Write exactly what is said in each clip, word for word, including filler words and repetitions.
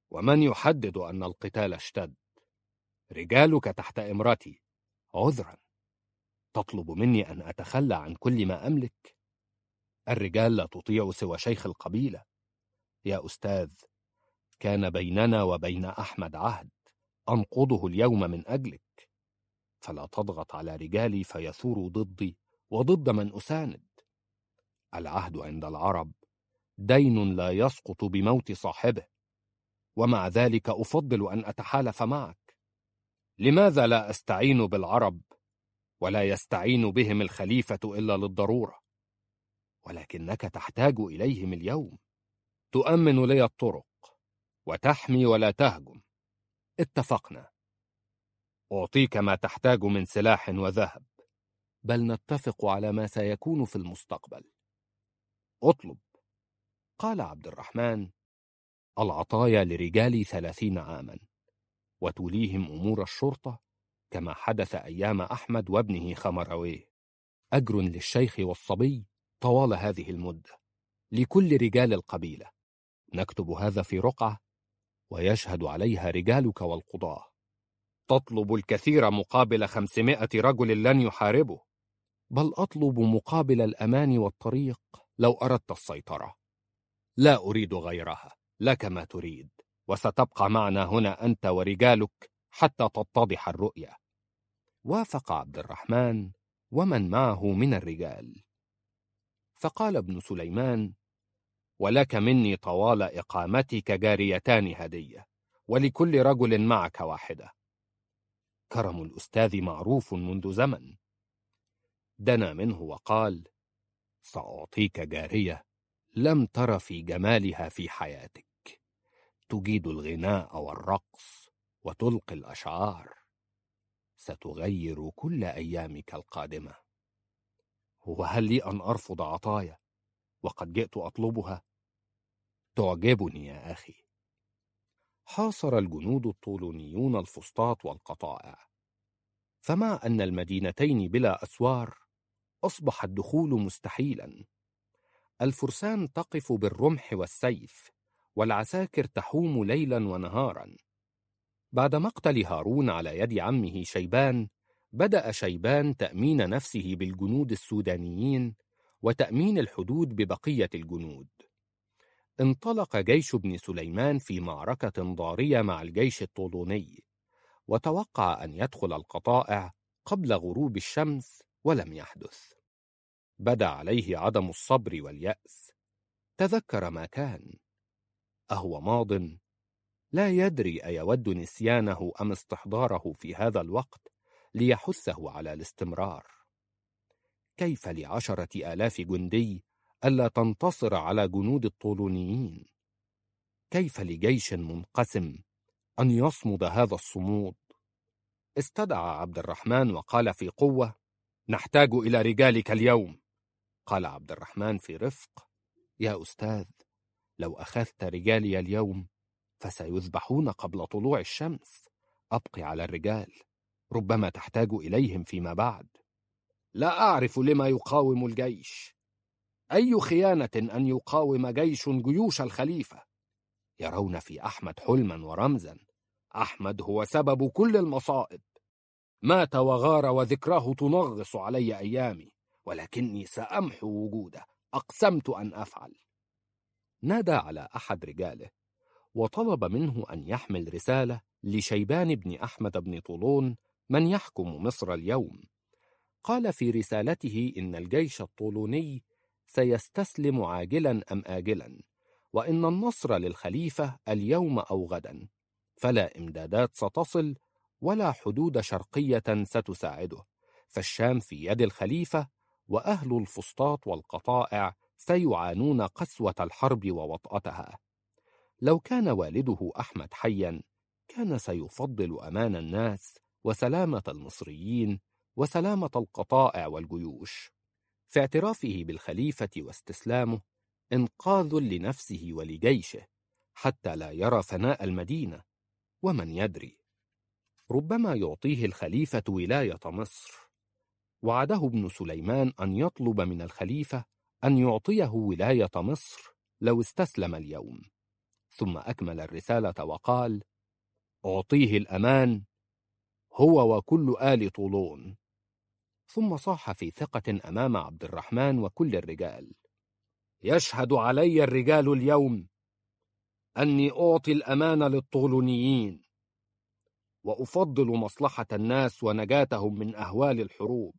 ومن يحدد أن القتال اشتد؟ رجالك تحت إمرتي، عذرا. تطلب مني أن أتخلى عن كل ما أملك؟ الرجال لا تطيع سوى شيخ القبيلة. يا أستاذ، كان بيننا وبين أحمد عهد أنقضه اليوم من أجلك، فلا تضغط على رجالي فيثوروا ضدي وضد من أساند. العهد عند العرب دين لا يسقط بموت صاحبه، ومع ذلك أفضل أن أتحالف معك. لماذا لا أستعين بالعرب ولا يستعين بهم الخليفة إلا للضرورة؟ ولكنك تحتاج إليهم اليوم، تؤمن لي الطرق وتحمي ولا تهجم. اتفقنا. أعطيك ما تحتاج من سلاح وذهب، بل نتفق على ما سيكون في المستقبل. اطلب. قال عبد الرحمن: العطايا لرجال ثلاثين عاما، وتوليهم أمور الشرطة كما حدث أيام أحمد وابنه خمرويه. أجر للشيخ والصبي طوال هذه المدة لكل رجال القبيلة. نكتب هذا في رقعة ويشهد عليها رجالك والقضاة. تطلب الكثير مقابل خمسمائة رجل لن يحاربوا، بل أطلب مقابل الأمان والطريق لو أردت السيطرة. لا أريد غيرها، لك ما تريد، وستبقى معنا هنا أنت ورجالك حتى تتضح الرؤية. وافق عبد الرحمن ومن معه من الرجال. فقال ابن سليمان: ولك مني طوال إقامتك جاريتان هدية، ولكل رجل معك واحدة. كرم الأستاذ معروف منذ زمن. دنا منه وقال: سأعطيك جارية لم تر في جمالها في حياتك، تجيد الغناء والرقص وتلقي الأشعار، ستغير كل أيامك القادمة. وهل لي أن أرفض عطايا وقد جئت أطلبها؟ تعجبني يا أخي. حاصر الجنود الطولونيون الفسطاط والقطائع، فمع أن المدينتين بلا أسوار أصبح الدخول مستحيلا. الفرسان تقف بالرمح والسيف، والعساكر تحوم ليلا ونهارا. بعد مقتل هارون على يد عمه شيبان، بدأ شيبان تأمين نفسه بالجنود السودانيين وتأمين الحدود ببقية الجنود. انطلق جيش ابن سليمان في معركة ضارية مع الجيش الطولوني، وتوقع أن يدخل القطائع قبل غروب الشمس، ولم يحدث. بدا عليه عدم الصبر واليأس. تذكر ما كان. أهو ماض؟ لا يدري أيود نسيانه أم استحضاره في هذا الوقت ليحثه على الاستمرار. كيف لعشرة آلاف جندي ألا تنتصر على جنود الطولونيين؟ كيف لجيش منقسم أن يصمد هذا الصمود؟ استدعى عبد الرحمن وقال في قوة: نحتاج إلى رجالك اليوم. قال عبد الرحمن في رفق: يا أستاذ، لو أخذت رجالي اليوم فسيذبحون قبل طلوع الشمس. أبقي على الرجال، ربما تحتاج إليهم فيما بعد. لا أعرف لما يقاوم الجيش. أي خيانة أن يقاوم جيش جيوش الخليفة. يرون في أحمد حلما ورمزا. أحمد هو سبب كل المصائب. مات وغار وذكراه تنغص علي أيامي، ولكني سأمحو وجوده، أقسمت أن أفعل. نادى على أحد رجاله وطلب منه أن يحمل رسالة لشيبان بن أحمد بن طولون من يحكم مصر اليوم. قال في رسالته إن الجيش الطولوني سيستسلم عاجلا أم آجلا، وإن النصر للخليفة اليوم أو غدا، فلا إمدادات ستصل ولا حدود شرقية ستساعده، فالشام في يد الخليفة، وأهل الفسطاط والقطائع سيعانون قسوة الحرب ووطأتها. لو كان والده أحمد حيا كان سيفضل أمان الناس وسلامة المصريين وسلامة القطائع والجيوش. في اعترافه بالخليفة واستسلامه إنقاذ لنفسه ولجيشه حتى لا يرى فناء المدينة. ومن يدري، ربما يعطيه الخليفة ولاية مصر. وعده ابن سليمان أن يطلب من الخليفة أن يعطيه ولاية مصر لو استسلم اليوم. ثم أكمل الرسالة وقال: أعطيه الأمان هو وكل آل طولون. ثم صاح في ثقة أمام عبد الرحمن وكل الرجال: يشهد علي الرجال اليوم أني أعطي الأمان للطولونيين، وأفضل مصلحة الناس ونجاتهم من أهوال الحروب.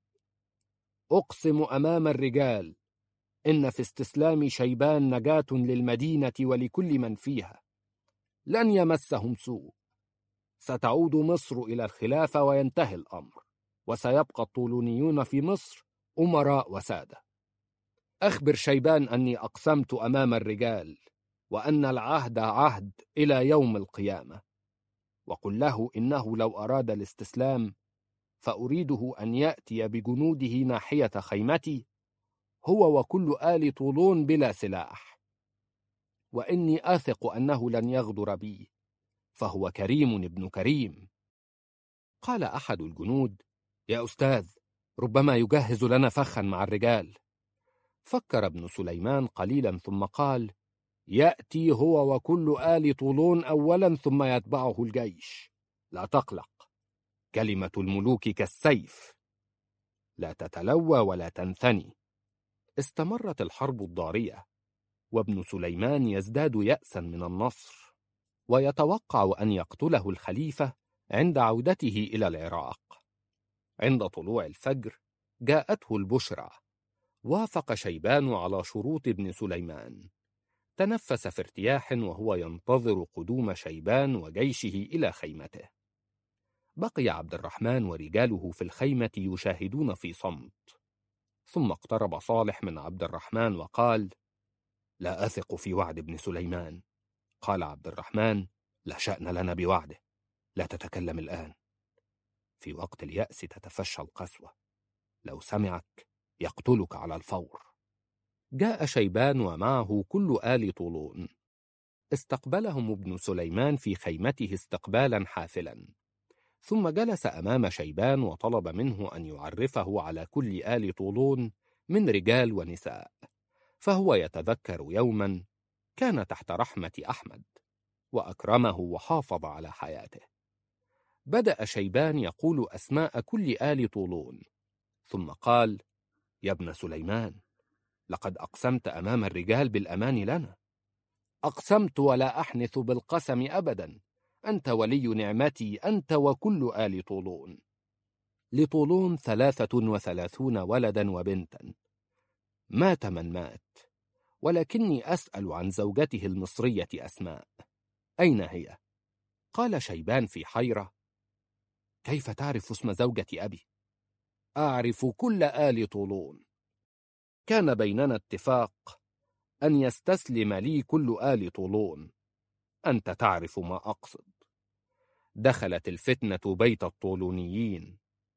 أقسم أمام الرجال إن في استسلام شيبان نجاة للمدينة ولكل من فيها، لن يمسهم سوء. ستعود مصر إلى الخلافة وينتهي الأمر، وسيبقى الطولونيون في مصر أمراء وسادة. أخبر شيبان أني أقسمت أمام الرجال، وأن العهد عهد إلى يوم القيامة. وقل له إنه لو أراد الاستسلام فأريده أن يأتي بجنوده ناحية خيمتي، هو وكل آل طولون بلا سلاح، وإني أثق أنه لن يغدر بي، فهو كريم ابن كريم. قال أحد الجنود: يا أستاذ، ربما يجهز لنا فخا مع الرجال. فكر ابن سليمان قليلا ثم قال: يأتي هو وكل آل طولون أولا ثم يتبعه الجيش، لا تقلق، كلمة الملوك كالسيف، لا تتلوى ولا تنثني. استمرت الحرب الضارية، وابن سليمان يزداد يأسا من النصر، ويتوقع أن يقتله الخليفة عند عودته إلى العراق. عند طلوع الفجر جاءته البشرى، وافق شيبان على شروط ابن سليمان. تنفس في ارتياح وهو ينتظر قدوم شيبان وجيشه إلى خيمته. بقي عبد الرحمن ورجاله في الخيمة يشاهدون في صمت. ثم اقترب صالح من عبد الرحمن وقال: لا أثق في وعد ابن سليمان. قال عبد الرحمن: لا شأن لنا بوعده، لا تتكلم الآن. في وقت اليأس تتفشى القسوة، لو سمعك يقتلك على الفور. جاء شيبان ومعه كل آل طولون. استقبلهم ابن سليمان في خيمته استقبالا حافلا، ثم جلس أمام شيبان وطلب منه أن يعرفه على كل آل طولون من رجال ونساء، فهو يتذكر يوما كان تحت رحمة أحمد وأكرمه وحافظ على حياته. بدأ شيبان يقول أسماء كل آل طولون، ثم قال: يا ابن سليمان، لقد أقسمت أمام الرجال بالأمان لنا. أقسمت ولا أحنث بالقسم أبدا، أنت ولي نعمتي، أنت وكل آل طولون. لطولون ثلاثة وثلاثون ولدا وبنتا، مات من مات، ولكني أسأل عن زوجته المصرية أسماء، أين هي؟ قال شيبان في حيرة: كيف تعرف اسم زوجة أبي؟ أعرف كل آل طولون، كان بيننا اتفاق أن يستسلم لي كل آل طولون، أنت تعرف ما أقصد. دخلت الفتنة بيت الطولونيين،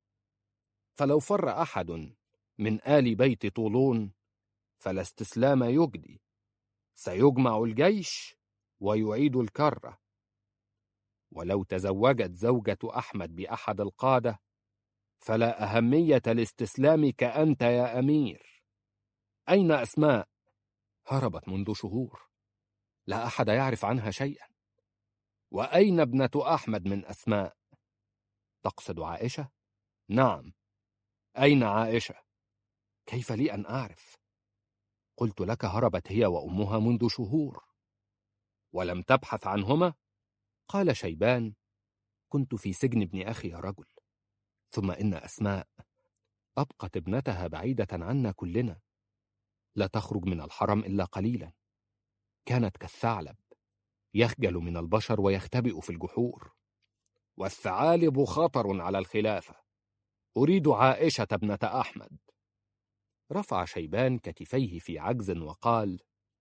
فلو فر أحد من آل بيت طولون فلا استسلام يجدي، سيجمع الجيش ويعيد الكرة. ولو تزوجت زوجة أحمد بأحد القادة فلا أهمية لاستسلامك أنت يا أمير. أين أسماء؟ هربت منذ شهور، لا أحد يعرف عنها شيئا. وأين ابنة أحمد من أسماء؟ تقصد عائشة؟ نعم، أين عائشة؟ كيف لي أن أعرف؟ قلت لك هربت هي وأمها منذ شهور. ولم تبحث عنهما؟ قال شيبان: كنت في سجن ابن أخي يا رجل، ثم إن أسماء أبقت ابنتها بعيدة عنا كلنا، لا تخرج من الحرم إلا قليلا، كانت كالثعلب يخجل من البشر ويختبئ في الجحور. والثعالب خطر على الخلافة، أريد عائشة ابنة أحمد. رفع شيبان كتفيه في عجز وقال: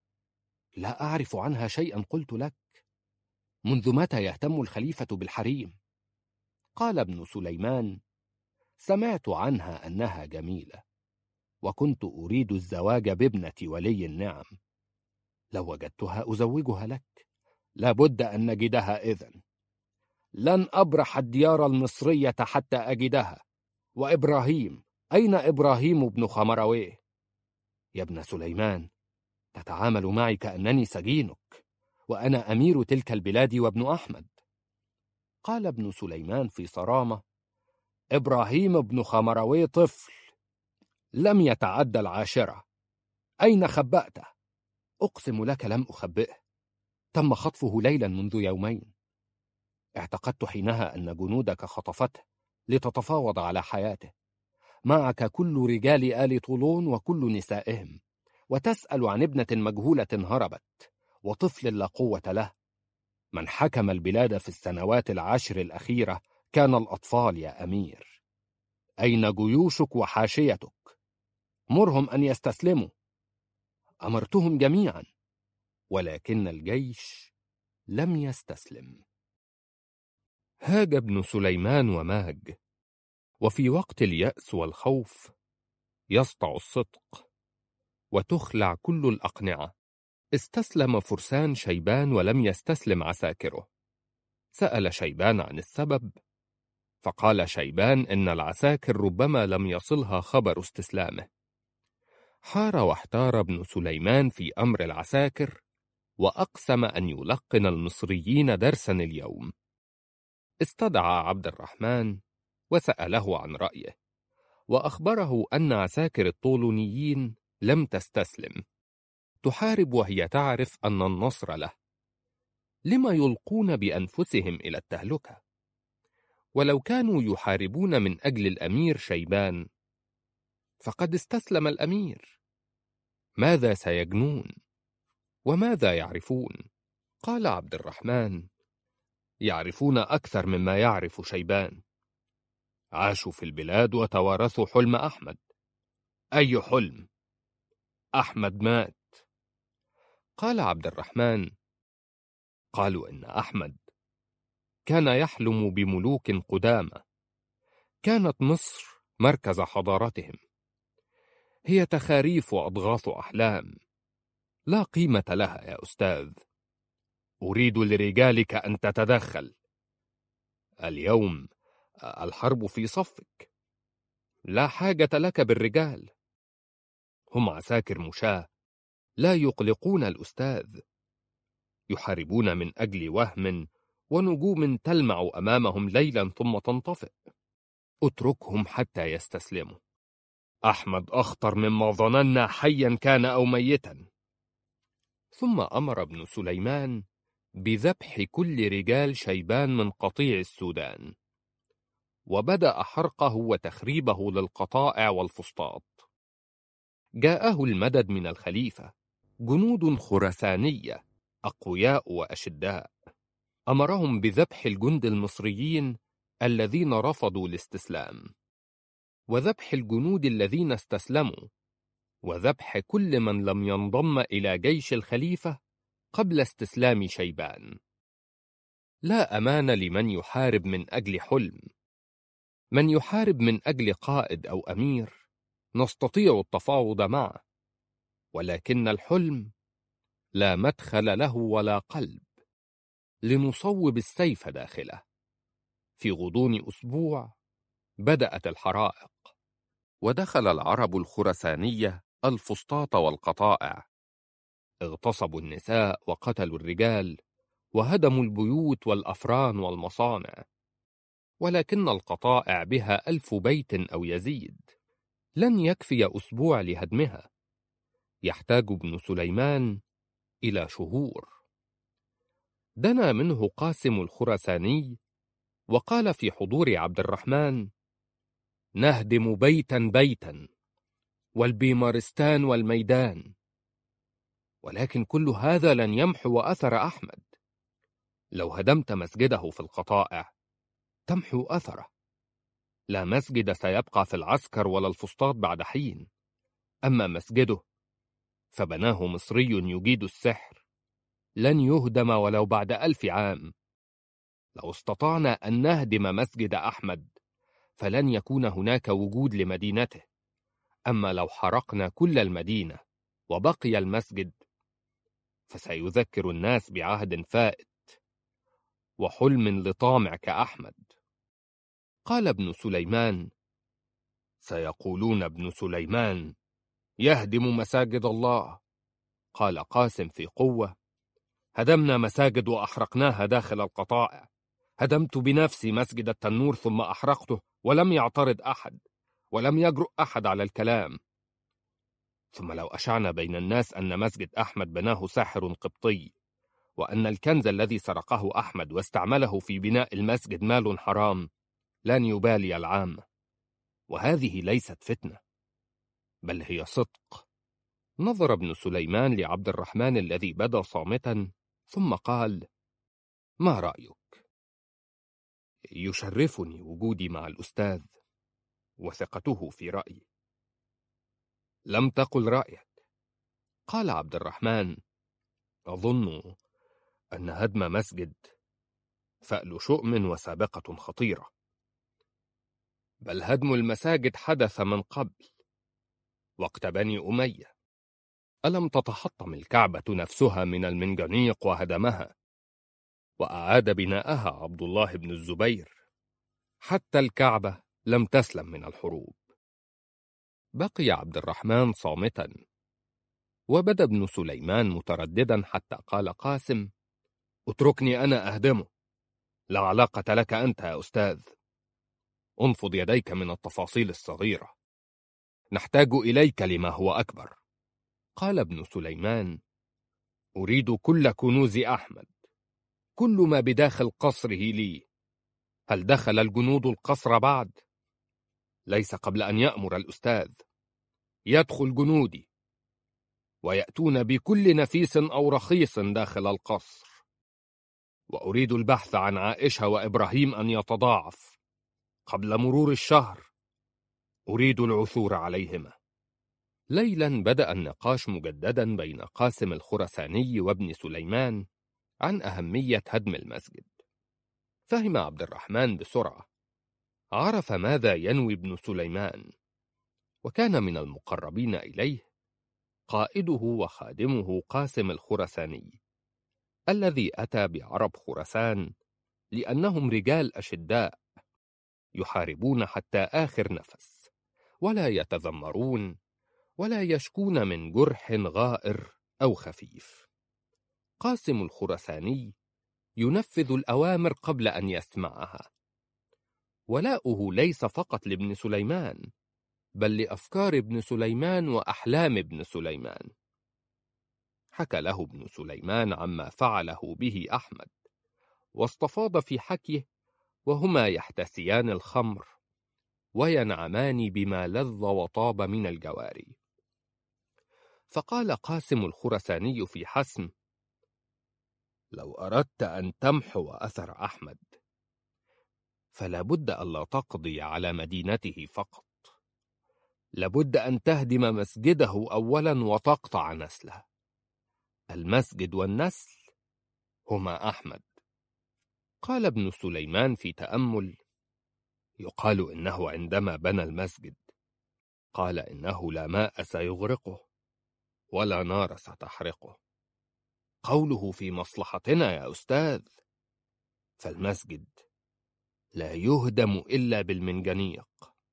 لا أعرف عنها شيئا، قلت لك، منذ متى يهتم الخليفة بالحريم؟ قال ابن سليمان: سمعت عنها أنها جميلة، وكنت أريد الزواج بابنة ولي النعم، لو وجدتها أزوجها لك، لابد أن نجدها إذن. لن أبرح الديار المصرية حتى أجدها. وإبراهيم، أين إبراهيم بن خمرويه؟ يا ابن سليمان، تتعامل معي كأنني سجينك، وأنا أمير تلك البلاد وابن أحمد. قال ابن سليمان في صرامة: إبراهيم بن خمروي طفل لم يتعدى العاشرة، أين خبأته؟ أقسم لك لم أخبئه، تم خطفه ليلا منذ يومين. اعتقدت حينها أن جنودك خطفته لتتفاوض على حياته، معك كل رجال آل طولون وكل نسائهم، وتسأل عن ابنة مجهولة هربت وطفل لا قوة له. من حكم البلاد في السنوات العشر الأخيرة كان الأطفال يا أمير. أين جيوشك وحاشيتك؟ مرهم أن يستسلموا. أمرتهم جميعا، ولكن الجيش لم يستسلم. هاج ابن سليمان وماج، وفي وقت اليأس والخوف يسطع الصدق وتخلع كل الأقنعة. استسلم فرسان شيبان ولم يستسلم عساكره. سأل شيبان عن السبب، فقال شيبان إن العساكر ربما لم يصلها خبر استسلامه. حار واحتار ابن سليمان في أمر العساكر، وأقسم أن يلقن المصريين درسا اليوم. استدعى عبد الرحمن وسأله عن رأيه، وأخبره أن عساكر الطولونيين لم تستسلم، تحارب وهي تعرف أن النصر له. لما يلقون بأنفسهم إلى التهلكة؟ ولو كانوا يحاربون من أجل الأمير شيبان فقد استسلم الأمير. ماذا سيجنون؟ وماذا يعرفون؟ قال عبد الرحمن: يعرفون أكثر مما يعرف شيبان. عاشوا في البلاد وتوارثوا حلم أحمد. أي حلم؟ أحمد مات. قال عبد الرحمن: قالوا إن أحمد كان يحلم بملوك قدامى. كانت مصر مركز حضارتهم. هي تخاريف وأضغاث أحلام لا قيمة لها يا أستاذ. أريد لرجالك أن تتدخل. اليوم الحرب في صفك، لا حاجة لك بالرجال. هم عساكر مشاة لا يقلقون الأستاذ، يحاربون من أجل وهم ونجوم تلمع أمامهم ليلا ثم تنطفئ. اتركهم حتى يستسلموا. أحمد أخطر مما ظننا، حيا كان أو ميتا. ثم أمر ابن سليمان بذبح كل رجال شيبان من قطيع السودان، وبدأ حرقه وتخريبه للقطائع والفسطاط. جاءه المدد من الخليفة، جنود خرسانية أقوياء وأشداء. أمرهم بذبح الجند المصريين الذين رفضوا الاستسلام، وذبح الجنود الذين استسلموا، وذبح كل من لم ينضم إلى جيش الخليفة قبل استسلام شيبان. لا أمان لمن يحارب من أجل حلم. من يحارب من أجل قائد أو أمير نستطيع التفاوض معه، ولكن الحلم لا مدخل له ولا قلب. لنصوب السيف داخله. في غضون أسبوع بدأت الحرائق، ودخل العرب الخرسانية الفسطاط والقطائع. اغتصبوا النساء وقتلوا الرجال، وهدموا البيوت والأفران والمصانع. ولكن القطائع بها ألف بيت أو يزيد، لن يكفي أسبوع لهدمها. يحتاج ابن سليمان إلى شهور. دنا منه قاسم الخرساني وقال في حضور عبد الرحمن: نهدم بيتا بيتا، والبيمارستان والميدان. ولكن كل هذا لن يمحو أثر أحمد. لو هدمت مسجده في القطائع تمحو أثره. لا مسجد سيبقى في العسكر ولا الفسطاط بعد حين. أما مسجده فبناه مصري يجيد السحر، لن يهدم ولو بعد ألف عام. لو استطعنا أن نهدم مسجد أحمد فلن يكون هناك وجود لمدينته. أما لو حرقنا كل المدينة وبقي المسجد فسيذكر الناس بعهد فائت وحلم لطامع كأحمد. قال ابن سليمان: سيقولون ابن سليمان يهدم مساجد الله. قال قاسم في قوة: هدمنا مساجد وأحرقناها داخل القطائع. هدمت بنفسي مسجد التنور ثم أحرقته، ولم يعترض أحد، ولم يجرؤ أحد على الكلام. ثم لو أشعنا بين الناس أن مسجد أحمد بناه ساحر قبطي، وأن الكنز الذي سرقه أحمد واستعمله في بناء المسجد مال حرام، لن يبالي العامة. وهذه ليست فتنة، بل هي صدق. نظر ابن سليمان لعبد الرحمن الذي بدا صامتا، ثم قال: ما رأيك؟ يشرفني وجودي مع الأستاذ وثقته في رأيي. لم تقل رأيك. قال عبد الرحمن: أظن أن هدم مسجد فأل شؤم وسابقة خطيرة، بل هدم المساجد حدث من قبل، وقت بني أمية. ألم تتحطم الكعبة نفسها من المنجنيق وهدمها، وأعاد بناءها عبد الله بن الزبير. حتى الكعبة لم تسلم من الحروب. بقي عبد الرحمن صامتا، وبدا ابن سليمان مترددا، حتى قال قاسم: اتركني أنا أهدمه، لا علاقة لك أنت يا أستاذ. انفض يديك من التفاصيل الصغيرة، نحتاج إليك لما هو أكبر. قال ابن سليمان: أريد كل كنوز أحمد، كل ما بداخل قصره لي. هل دخل الجنود القصر بعد؟ ليس قبل أن يأمر الأستاذ. يدخل جنودي ويأتون بكل نفيس أو رخيص داخل القصر. وأريد البحث عن عائشة وإبراهيم أن يتضاعف. قبل مرور الشهر أريد العثور عليهما. ليلا بدأ النقاش مجددا بين قاسم الخرساني وابن سليمان عن أهمية هدم المسجد. فهم عبد الرحمن بسرعة، عرف ماذا ينوي ابن سليمان، وكان من المقربين إليه قائده وخادمه قاسم الخرساني، الذي أتى بعرب خرسان لأنهم رجال أشداء يحاربون حتى آخر نفس، ولا يتذمرون ولا يشكون من جرح غائر أو خفيف. قاسم الخرساني ينفذ الأوامر قبل أن يسمعها. ولاؤه ليس فقط لابن سليمان، بل لأفكار ابن سليمان وأحلام ابن سليمان. حكى له ابن سليمان عما فعله به أحمد، واستفاض في حكيه وهما يحتسيان الخمر وينعمان بما لذ وطاب من الجواري. فقال قاسم الخرساني في حسم: لو أردت أن تمحو أثر أحمد، فلا بد ألا تقضي على مدينته فقط، لابد أن تهدم مسجده أولا وتقطع نسله. المسجد والنسل هما أحمد. قال ابن سليمان في تأمل: يقال إنه عندما بنى المسجد قال إنه لا ماء سيغرقه ولا نار ستحرقه. قوله في مصلحتنا يا أستاذ، فالمسجد لا يهدم إلا بالمنجنيق.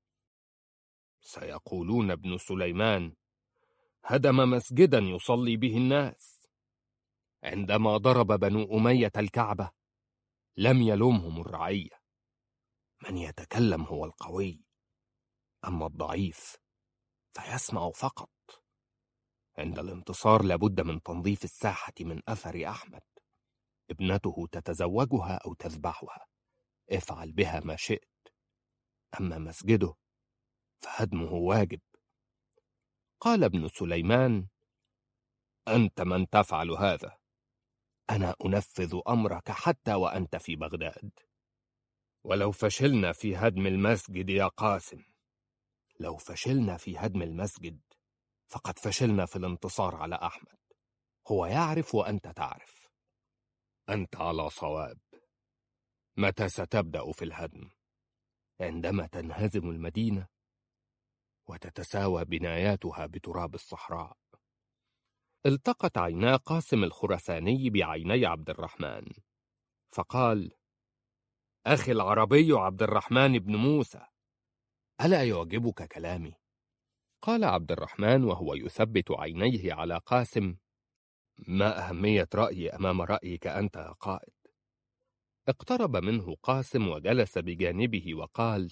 سيقولون ابن سليمان هدم مسجدا يصلي به الناس. عندما ضرب بنو أمية الكعبة لم يلومهم الرعية. من يتكلم هو القوي، أما الضعيف فيسمع فقط. عند الانتصار لابد من تنظيف الساحة من أثر أحمد. ابنته تتزوجها أو تذبحها، افعل بها ما شئت. أما مسجده فهدمه واجب. قال ابن سليمان: أنت من تفعل هذا، أنا أنفذ أمرك حتى وأنت في بغداد. ولو فشلنا في هدم المسجد يا قاسم، لو فشلنا في هدم المسجد فقد فشلنا في الانتصار على أحمد. هو يعرف وأنت تعرف. أنت على صواب. متى ستبدأ في الهدم؟ عندما تنهزم المدينة وتتساوى بناياتها بتراب الصحراء. التقت عينا قاسم الخرساني بعيني عبد الرحمن، فقال: أخي العربي عبد الرحمن بن موسى، ألا يعجبك كلامي؟ قال عبد الرحمن وهو يثبت عينيه على قاسم: ما أهمية رأيي أمام رأيك أنت يا قائد؟ اقترب منه قاسم وجلس بجانبه وقال: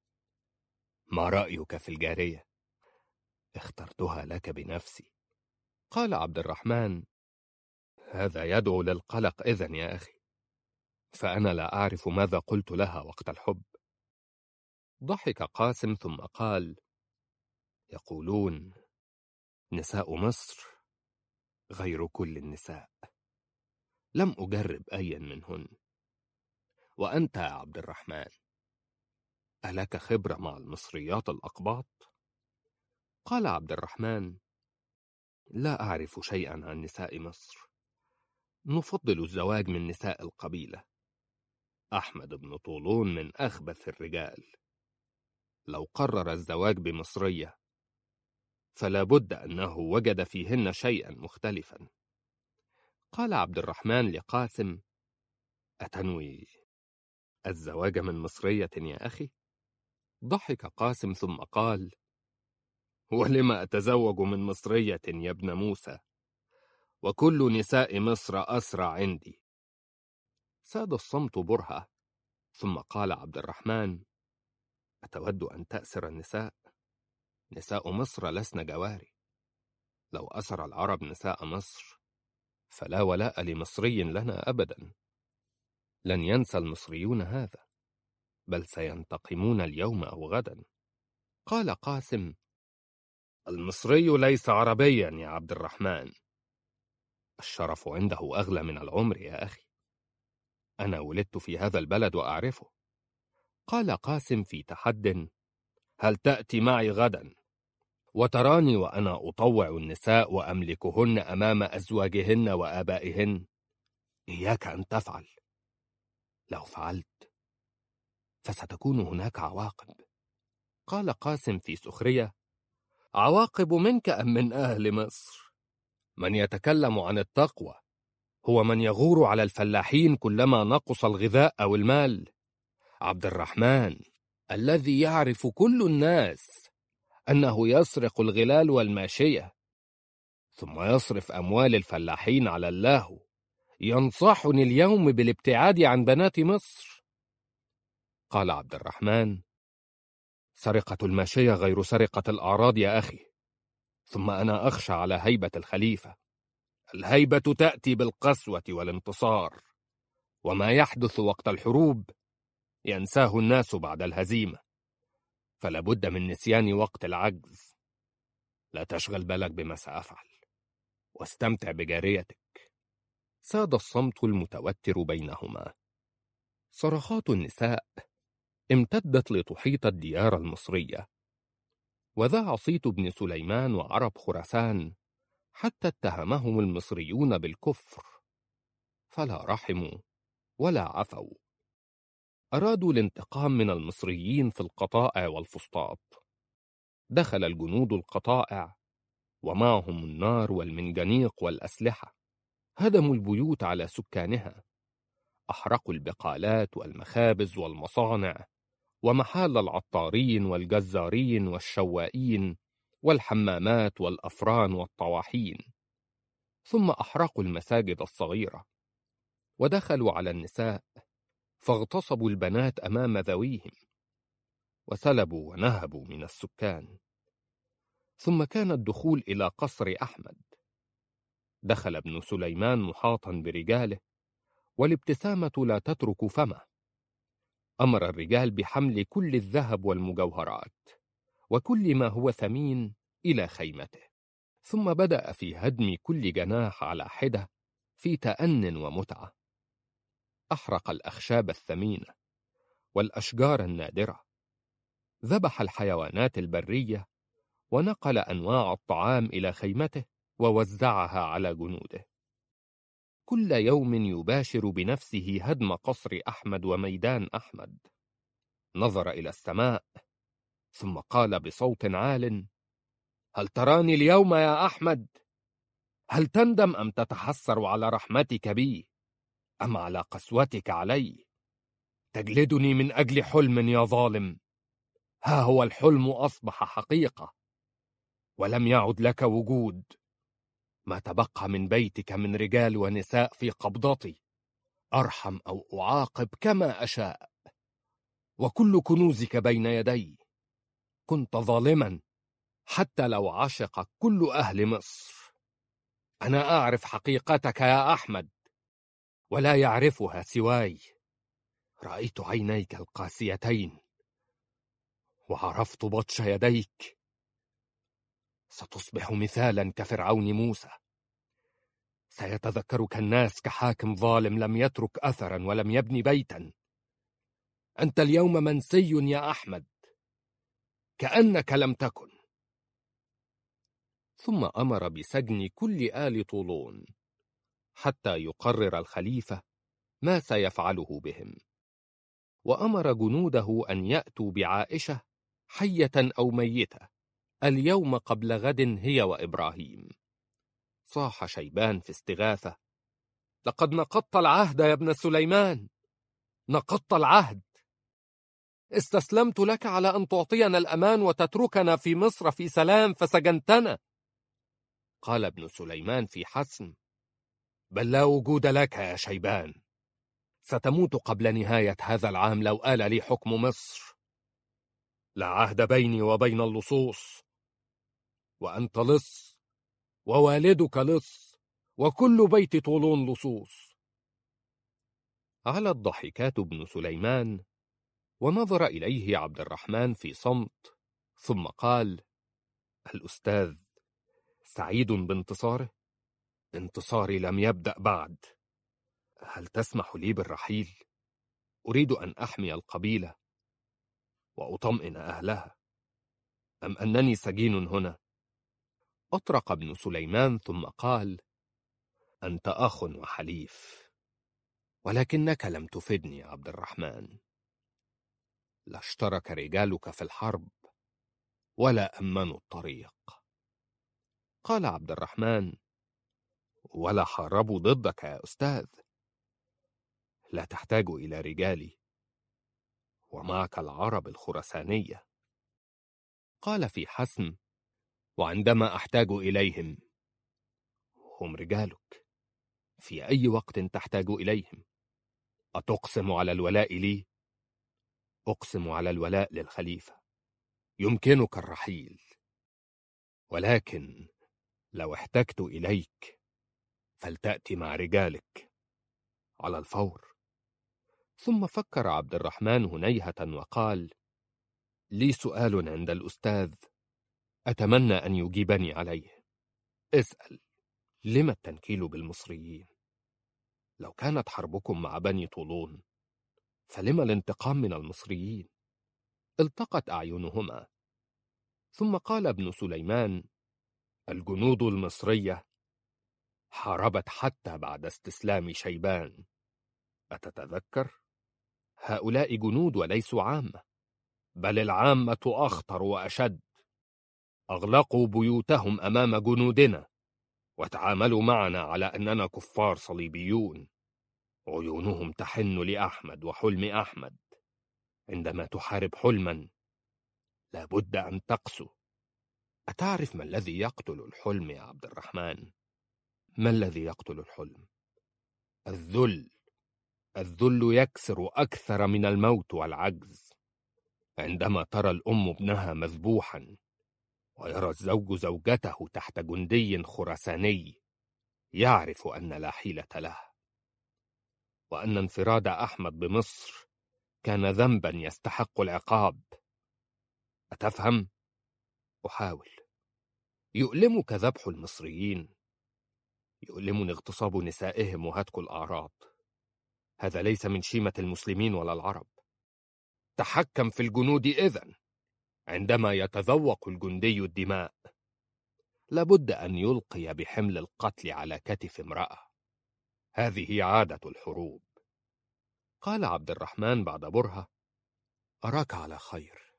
ما رأيك في الجارية؟ اخترتها لك بنفسي. قال عبد الرحمن: هذا يدعو للقلق إذن يا أخي، فأنا لا أعرف ماذا قلت لها وقت الحب. ضحك قاسم ثم قال: يقولون نساء مصر غير كل النساء، لم أجرب أيا منهن. وأنت يا عبد الرحمن، ألك خبرة مع المصريات الأقباط؟ قال عبد الرحمن: لا أعرف شيئا عن نساء مصر، نفضل الزواج من نساء القبيلة. أحمد بن طولون من أخبث الرجال، لو قرر الزواج بمصرية فلا بد أنه وجد فيهن شيئا مختلفا. قال عبد الرحمن لقاسم: أتنوي الزواج من مصرية يا أخي؟ ضحك قاسم ثم قال: ولم أتزوج من مصرية يا ابن موسى؟ وكل نساء مصر أسرى عندي. ساد الصمت برهة، ثم قال عبد الرحمن: أتود أن تأسر النساء؟ نساء مصر لسن جواري، لو أسر العرب نساء مصر فلا ولاء لمصري لنا أبدا. لن ينسى المصريون هذا، بل سينتقمون اليوم أو غدا. قال قاسم: المصري ليس عربيا يا عبد الرحمن، الشرف عنده أغلى من العمر يا أخي، أنا ولدت في هذا البلد وأعرفه. قال قاسم في تحد: هل تأتي معي غدا وتراني وأنا أطوع النساء وأملكهن أمام أزواجهن وآبائهن؟ إياك أن تفعل، لو فعلت فستكون هناك عواقب. قال قاسم في سخرية: عواقب منك أم من أهل مصر؟ من يتكلم عن التقوى هو من يغور على الفلاحين كلما نقص الغذاء أو المال. عبد الرحمن الذي يعرف كل الناس أنه يسرق الغلال والماشية ثم يصرف أموال الفلاحين على اللهو، ينصحني اليوم بالابتعاد عن بنات مصر. قال عبد الرحمن: سرقة الماشية غير سرقة الأعراض يا أخي، ثم أنا أخشى على هيبة الخليفة. الهيبة تأتي بالقسوة والانتصار، وما يحدث وقت الحروب ينساه الناس بعد الهزيمة، فلا بد من نسيان وقت العجز. لا تشغل بالك بما سأفعل، واستمتع بجاريتك. ساد الصمت المتوتر بينهما. صرخات النساء امتدت لتحيط الديار المصرية، وذاع صيت ابن سليمان وعرب خراسان حتى اتهمهم المصريون بالكفر، فلا رحموا ولا عفوا. أرادوا الانتقام من المصريين في القطائع والفسطاط. دخل الجنود القطائع ومعهم النار والمنجنيق والأسلحة، هدموا البيوت على سكانها، أحرقوا البقالات والمخابز والمصانع ومحال العطارين والجزارين والشوائين والحمامات والأفران والطواحين، ثم أحرقوا المساجد الصغيرة، ودخلوا على النساء فاغتصبوا البنات أمام ذويهم، وسلبوا ونهبوا من السكان. ثم كان الدخول إلى قصر أحمد. دخل ابن سليمان محاطا برجاله، والابتسامة لا تترك فمه. أمر الرجال بحمل كل الذهب والمجوهرات وكل ما هو ثمين إلى خيمته، ثم بدأ في هدم كل جناح على حدة في تأن ومتعة. أحرق الأخشاب الثمينة والأشجار النادرة، ذبح الحيوانات البرية، ونقل أنواع الطعام إلى خيمته ووزعها على جنوده. كل يوم يباشر بنفسه هدم قصر أحمد وميدان أحمد. نظر إلى السماء ثم قال بصوت عال: هل تراني اليوم يا أحمد؟ هل تندم أم تتحسر على رحمتك بي أم على قسوتك علي؟ تجلدني من أجل حلم يا ظالم. ها هو الحلم أصبح حقيقة ولم يعد لك وجود. ما تبقى من بيتك من رجال ونساء في قبضتي، أرحم أو أعاقب كما أشاء، وكل كنوزك بين يدي. كنت ظالما حتى لو عشق كل أهل مصر. أنا أعرف حقيقتك يا أحمد، ولا يعرفها سواي. رأيت عينيك القاسيتين، وعرفت بطش يديك. ستصبح مثالا كفرعون موسى. سيتذكرك الناس كحاكم ظالم لم يترك أثرا ولم يبني بيتا. أنت اليوم منسي يا أحمد، كأنك لم تكن. ثم أمر بسجن كل آل طولون حتى يقرر الخليفة ما سيفعله بهم، وأمر جنوده أن يأتوا بعائشة حية أو ميتة اليوم قبل غد هي وإبراهيم. صاح شيبان في استغاثة: لقد نقضت العهد يا ابن سليمان، نقضت العهد. استسلمت لك على أن تعطينا الأمان وتتركنا في مصر في سلام، فسجنتنا. قال ابن سليمان في حسم: بل لا وجود لك يا شيبان. ستموت قبل نهاية هذا العام لو آل لي حكم مصر. لا عهد بيني وبين اللصوص، وأنت لص، ووالدك لص، وكل بيت طولون لصوص. على الضحكات ابن سليمان، ونظر إليه عبد الرحمن في صمت، ثم قال: الأستاذ سعيد بانتصاره؟ انتصاري لم يبدأ بعد. هل تسمح لي بالرحيل؟ أريد أن أحمي القبيلة وأطمئن أهلها، أم أنني سجين هنا؟ أطرق ابن سليمان ثم قال: أنت أخ وحليف، ولكنك لم تفدني يا عبد الرحمن. لا اشترك رجالك في الحرب ولا أمنوا الطريق. قال عبد الرحمن: ولا حاربوا ضدك يا أستاذ. لا تحتاج إلى رجالي، ومعك العرب الخرسانية. قال في حسم: وعندما أحتاج إليهم هم رجالك، في أي وقت تحتاج إليهم. أتقسم على الولاء لي؟ أقسم على الولاء للخليفة. يمكنك الرحيل، ولكن لو احتجت إليك فلتأتي مع رجالك على الفور. ثم فكر عبد الرحمن هنيهة وقال: لي سؤال عند الأستاذ أتمنى أن يجيبني عليه. اسأل. لما التنكيل بالمصريين؟ لو كانت حربكم مع بني طولون فلما الانتقام من المصريين؟ التقت أعينهما، ثم قال ابن سليمان: الجنود المصرية حاربت حتى بعد استسلام شيبان. أتتذكر؟ هؤلاء جنود وليسوا عامة، بل العامة أخطر وأشد. أغلقوا بيوتهم أمام جنودنا، وتعاملوا معنا على أننا كفار صليبيون. عيونهم تحن لأحمد وحلم أحمد. عندما تحارب حلما لابد أن تقسو. أتعرف ما الذي يقتل الحلم يا عبد الرحمن؟ ما الذي يقتل الحلم؟ الذل. الذل يكسر أكثر من الموت والعجز. عندما ترى الأم ابنها مذبوحا، ويرى الزوج زوجته تحت جندي خرساني، يعرف أن لا حيلة له، وأن انفراد أحمد بمصر كان ذنبا يستحق العقاب. أتفهم؟ أحاول. يؤلمك ذبح المصريين، يؤلمني اغتصاب نسائهم وهتك الأعراض. هذا ليس من شيمة المسلمين ولا العرب. تحكم في الجنود إذن. عندما يتذوق الجندي الدماء لابد أن يلقي بحمل القتل على كتف امرأة. هذه عادة الحروب. قال عبد الرحمن بعد برهة: أراك على خير.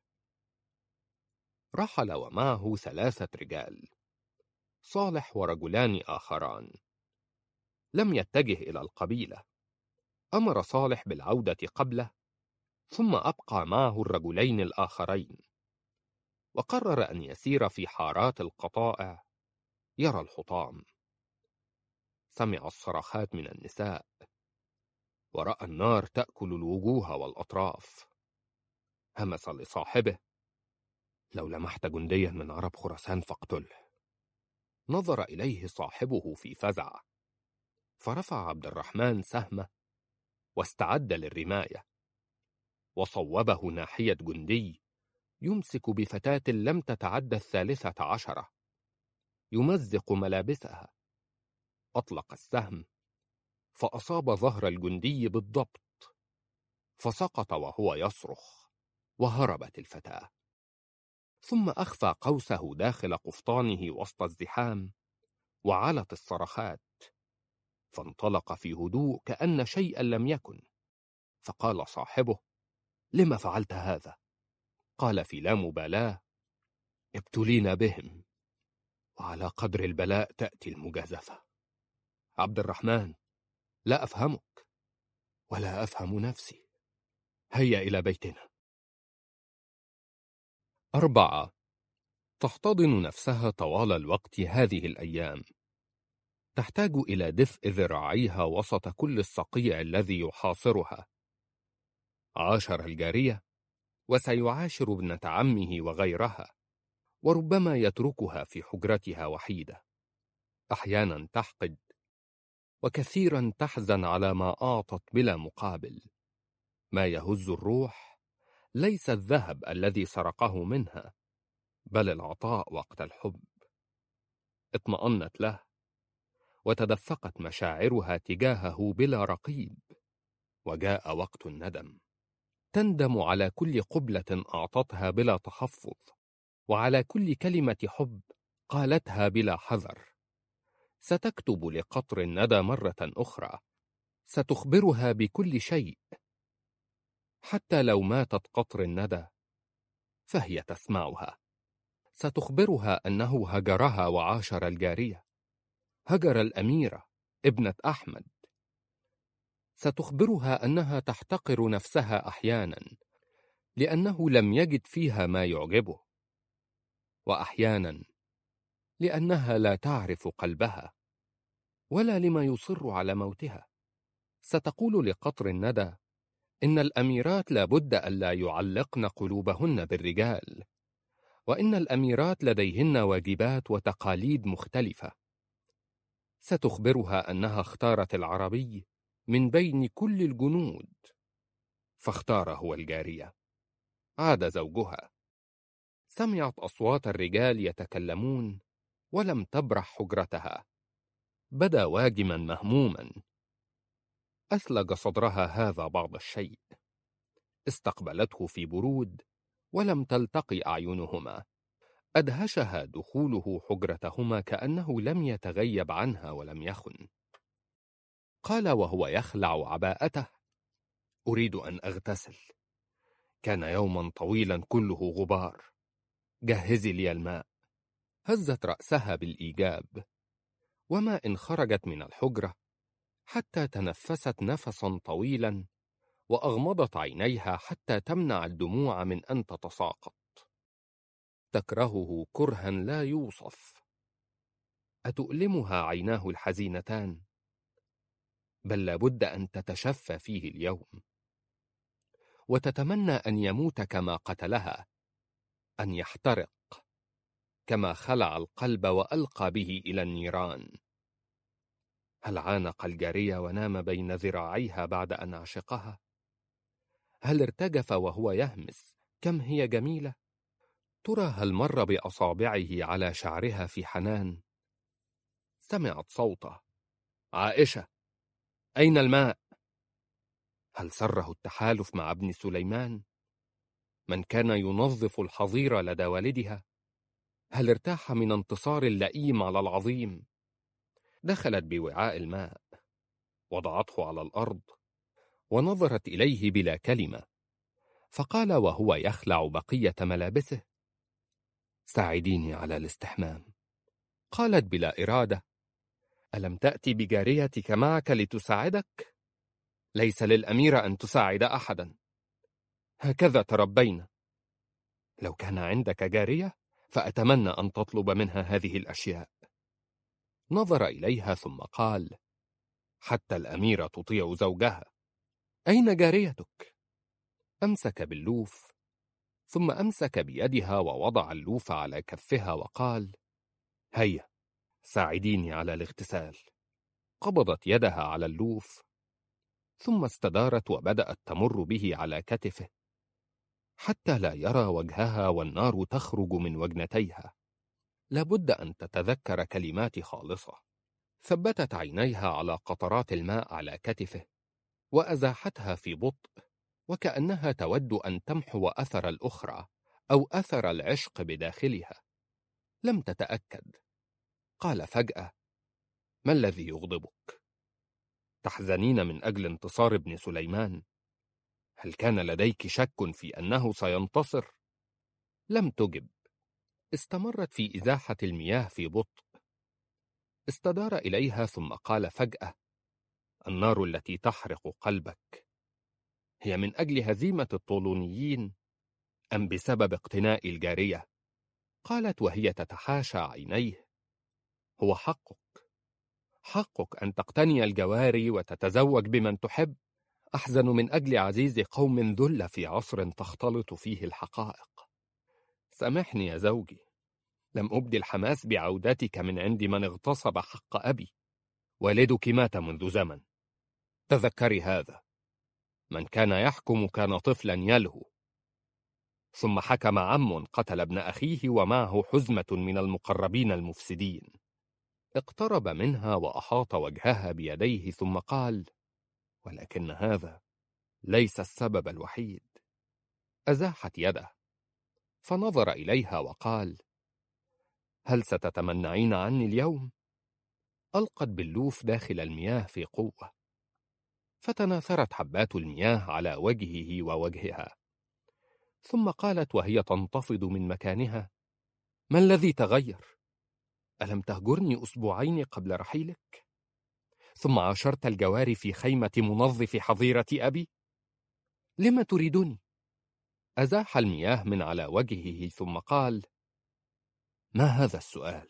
رحل ومعه ثلاثة رجال، صالح ورجلان آخران. لم يتجه إلى القبيلة. أمر صالح بالعودة قبله، ثم أبقى معه الرجلين الآخرين، وقرر أن يسير في حارات القطائع يرى الحطام. سمع الصراخات من النساء، ورأى النار تأكل الوجوه والأطراف. همس لصاحبه: لو لمحت جنديا من عرب خراسان فاقتله. نظر إليه صاحبه في فزع، فرفع عبد الرحمن سهمه واستعد للرماية، وصوبه ناحية جندي يمسك بفتاة لم تتعد الثالثة عشرة، يمزق ملابسها. أطلق السهم فأصاب ظهر الجندي بالضبط، فسقط وهو يصرخ، وهربت الفتاة. ثم أخفى قوسه داخل قفطانه وسط الزحام، وعلت الصرخات، فانطلق في هدوء كأن شيئا لم يكن. فقال صاحبه: لما فعلت هذا؟ قال في لا مبالاة: ابتلينا بهم، وعلى قدر البلاء تأتي المجازفة. عبد الرحمن، لا أفهمك ولا أفهم نفسي. هيا إلى بيتنا. أربعة. تحتضن نفسها طوال الوقت هذه الأيام، تحتاج إلى دفء ذراعيها وسط كل الصقيع الذي يحاصرها. عاشر الجارية، وسيعاشر ابنة عمه وغيرها، وربما يتركها في حجرتها وحيدة. أحيانا تحقد، وكثيرا تحزن على ما أعطت بلا مقابل. ما يهز الروح ليس الذهب الذي سرقه منها، بل العطاء وقت الحب. اطمأنت له، وتدفقت مشاعرها تجاهه بلا رقيب. وجاء وقت الندم، تندم على كل قبلة أعطتها بلا تحفظ، وعلى كل كلمة حب قالتها بلا حذر. ستكتب لقطر الندى مرة أخرى، ستخبرها بكل شيء. حتى لو ماتت قطر الندى فهي تسمعها. ستخبرها أنه هجرها وعاشر الجارية، هجر الأميرة ابنة أحمد. ستخبرها أنها تحتقر نفسها أحيانا لأنه لم يجد فيها ما يعجبه، وأحيانا لأنها لا تعرف قلبها ولا لما يصر على موتها. ستقول لقطر الندى إن الأميرات لابد ألا يعلقن قلوبهن بالرجال، وإن الأميرات لديهن واجبات وتقاليد مختلفة. ستخبرها أنها اختارت العربي من بين كل الجنود، فاختار هو الجارية. عاد زوجها. سمعت أصوات الرجال يتكلمون، ولم تبرح حجرتها. بدا واجما مهموما. أثلج صدرها هذا بعض الشيء. استقبلته في برود، ولم تلتقي أعينهما. أدهشها دخوله حجرتهما كأنه لم يتغيب عنها ولم يخن. قال وهو يخلع عباءته: أريد أن أغتسل. كان يوما طويلا كله غبار. جهزي لي الماء. هزت رأسها بالإيجاب، وما إن خرجت من الحجرة حتى تنفست نفسا طويلا، وأغمضت عينيها حتى تمنع الدموع من أن تتساقط. تكرهه كرها لا يوصف. أتؤلمها عيناه الحزينتان؟ بل لابد أن تتشفى فيه اليوم، وتتمنى أن يموت كما قتلها، أن يحترق كما خلع القلب وألقى به إلى النيران. هل عانق الجارية ونام بين ذراعيها بعد أن عشقها؟ هل ارتجف وهو يهمس كم هي جميلة؟ ترى هل مر بأصابعه على شعرها في حنان؟ سمعت صوته: عائشة، أين الماء؟ هل سره التحالف مع ابن سليمان من كان ينظف الحظيرة لدى والدها؟ هل ارتاح من انتصار اللئيم على العظيم؟ دخلت بوعاء الماء، وضعته على الأرض، ونظرت إليه بلا كلمة. فقال وهو يخلع بقية ملابسه: ساعديني على الاستحمام. قالت بلا إرادة: ألم تأتي بجاريتك معك لتساعدك؟ ليس للأميرة أن تساعد أحدا، هكذا تربينا. لو كان عندك جارية فأتمنى أن تطلب منها هذه الأشياء. نظر إليها ثم قال: حتى الأميرة تطيع زوجها. أين جاريتك؟ أمسك باللوف، ثم أمسك بيدها ووضع اللوف على كفها وقال: هيا ساعديني على الاغتسال. قبضت يدها على اللوف، ثم استدارت وبدأت تمر به على كتفه حتى لا يرى وجهها والنار تخرج من وجنتيها. لابد أن تتذكر كلمات خالصة. ثبتت عينيها على قطرات الماء على كتفه وأزاحتها في بطء، وكأنها تود أن تمحو أثر الأخرى أو أثر العشق بداخلها. لم تتأكد. قال فجأة: ما الذي يغضبك؟ تحزنين من أجل انتصار ابن سليمان؟ هل كان لديك شك في أنه سينتصر؟ لم تجب. استمرت في إزاحة المياه في بطء. استدار إليها ثم قال فجأة: النار التي تحرق قلبك هي من أجل هزيمة الطولونيين أم بسبب اقتناء الجارية؟ قالت وهي تتحاشى عينيه: هو حقك، حقك أن تقتني الجواري وتتزوج بمن تحب. أحزن من أجل عزيز قوم ذل في عصر تختلط فيه الحقائق. سامحني يا زوجي، لم أبدي الحماس بعودتك من عند من اغتصب حق أبي. والدك مات منذ زمن، تذكري هذا. من كان يحكم كان طفلا يلهو، ثم حكم عم قتل ابن أخيه ومعه حزمة من المقربين المفسدين. اقترب منها وأحاط وجهها بيديه ثم قال: ولكن هذا ليس السبب الوحيد. أزاحت يده، فنظر إليها وقال: هل ستتمنعين عني اليوم؟ ألقت باللوف داخل المياه في قوة، فتناثرت حبات المياه على وجهه ووجهها، ثم قالت وهي تنتفض من مكانها: ما الذي تغير؟ ألم تهجرني أسبوعين قبل رحيلك؟ ثم عاشرت الجواري في خيمة منظف حظيرة أبي؟ لم تريدني؟ أزاح المياه من على وجهه ثم قال: ما هذا السؤال؟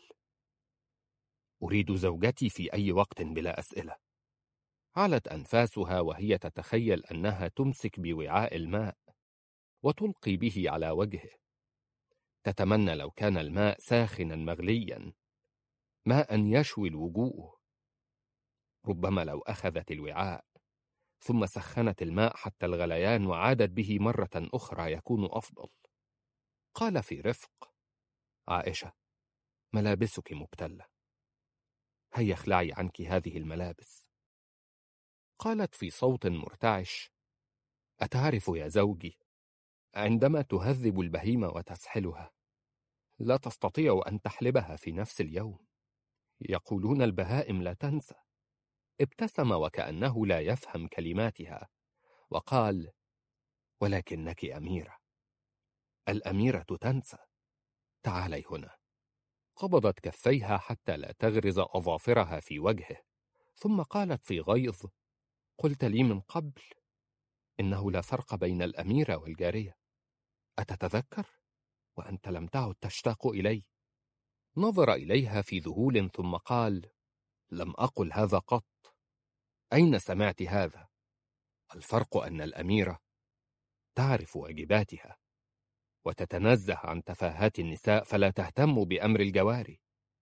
أريد زوجتي في أي وقت بلا أسئلة. علت أنفاسها وهي تتخيل أنها تمسك بوعاء الماء وتلقي به على وجهه. تتمنى لو كان الماء ساخنا مغليا، ماء يشوي الوجوه. ربما لو أخذت الوعاء ثم سخنت الماء حتى الغليان وعادت به مرة أخرى يكون أفضل. قال في رفق: عائشة، ملابسك مبتلة، هيا اخلعي عنك هذه الملابس. قالت في صوت مرتعش: أتعرف يا زوجي، عندما تهذب البهيمة وتسحلها لا تستطيع أن تحلبها في نفس اليوم. يقولون البهائم لا تنسى. ابتسم وكأنه لا يفهم كلماتها وقال: ولكنك أميرة، الأميرة تنسى. تعالي هنا. قبضت كفيها حتى لا تغرز أظافرها في وجهه، ثم قالت في غيظ: قلت لي من قبل إنه لا فرق بين الأميرة والجارية، أتتذكر؟ وأنت لم تعد تشتاق إلي. نظر إليها في ذهول ثم قال: لم أقل هذا قط. أين سمعت هذا؟ الفرق أن الأميرة تعرف واجباتها وتتنزه عن تفاهات النساء فلا تهتم بأمر الجواري.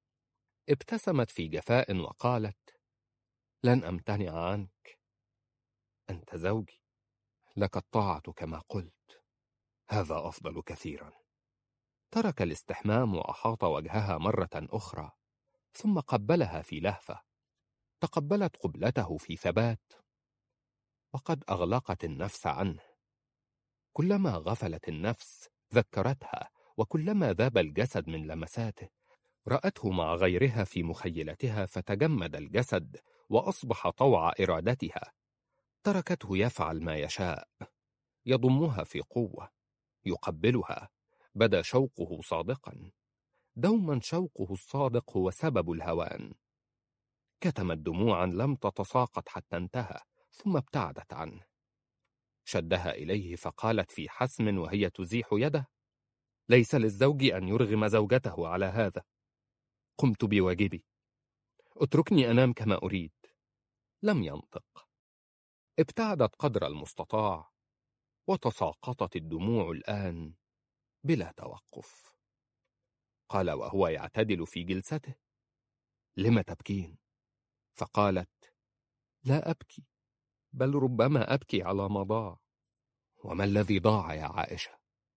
ابتسمت في جفاء وقالت: لن أمتنع عنك، أنت زوجي، لك الطاعة كما قلت، هذا أفضل كثيرا. ترك الاستحمام وأحاط وجهها مرة أخرى، ثم قبلها في لهفة. تقبلت قبلته في ثبات، وقد أغلقت النفس عنه. كلما غفلت النفس ذكرتها، وكلما ذاب الجسد من لمساته رأته مع غيرها في مخيلتها، فتجمد الجسد وأصبح طوع إرادتها. تركته يفعل ما يشاء، يضمها في قوة، يقبلها. بدا شوقه صادقا، دوما شوقه الصادق هو سبب الهوان. كتمت دموعا لم تتساقط حتى انتهى، ثم ابتعدت عنه. شدها إليه فقالت في حسم وهي تزيح يده: ليس للزوج أن يرغم زوجته على هذا. قمت بواجبي، اتركني أنام كما أريد. لم ينطق. ابتعدت قدر المستطاع، وتساقطت الدموع الآن بلا توقف. قال وهو يعتدل في جلسته: لم تبكين؟ فقالت: لا أبكي، بل ربما أبكي على ما ضاع. وما الذي ضاع يا عائشة؟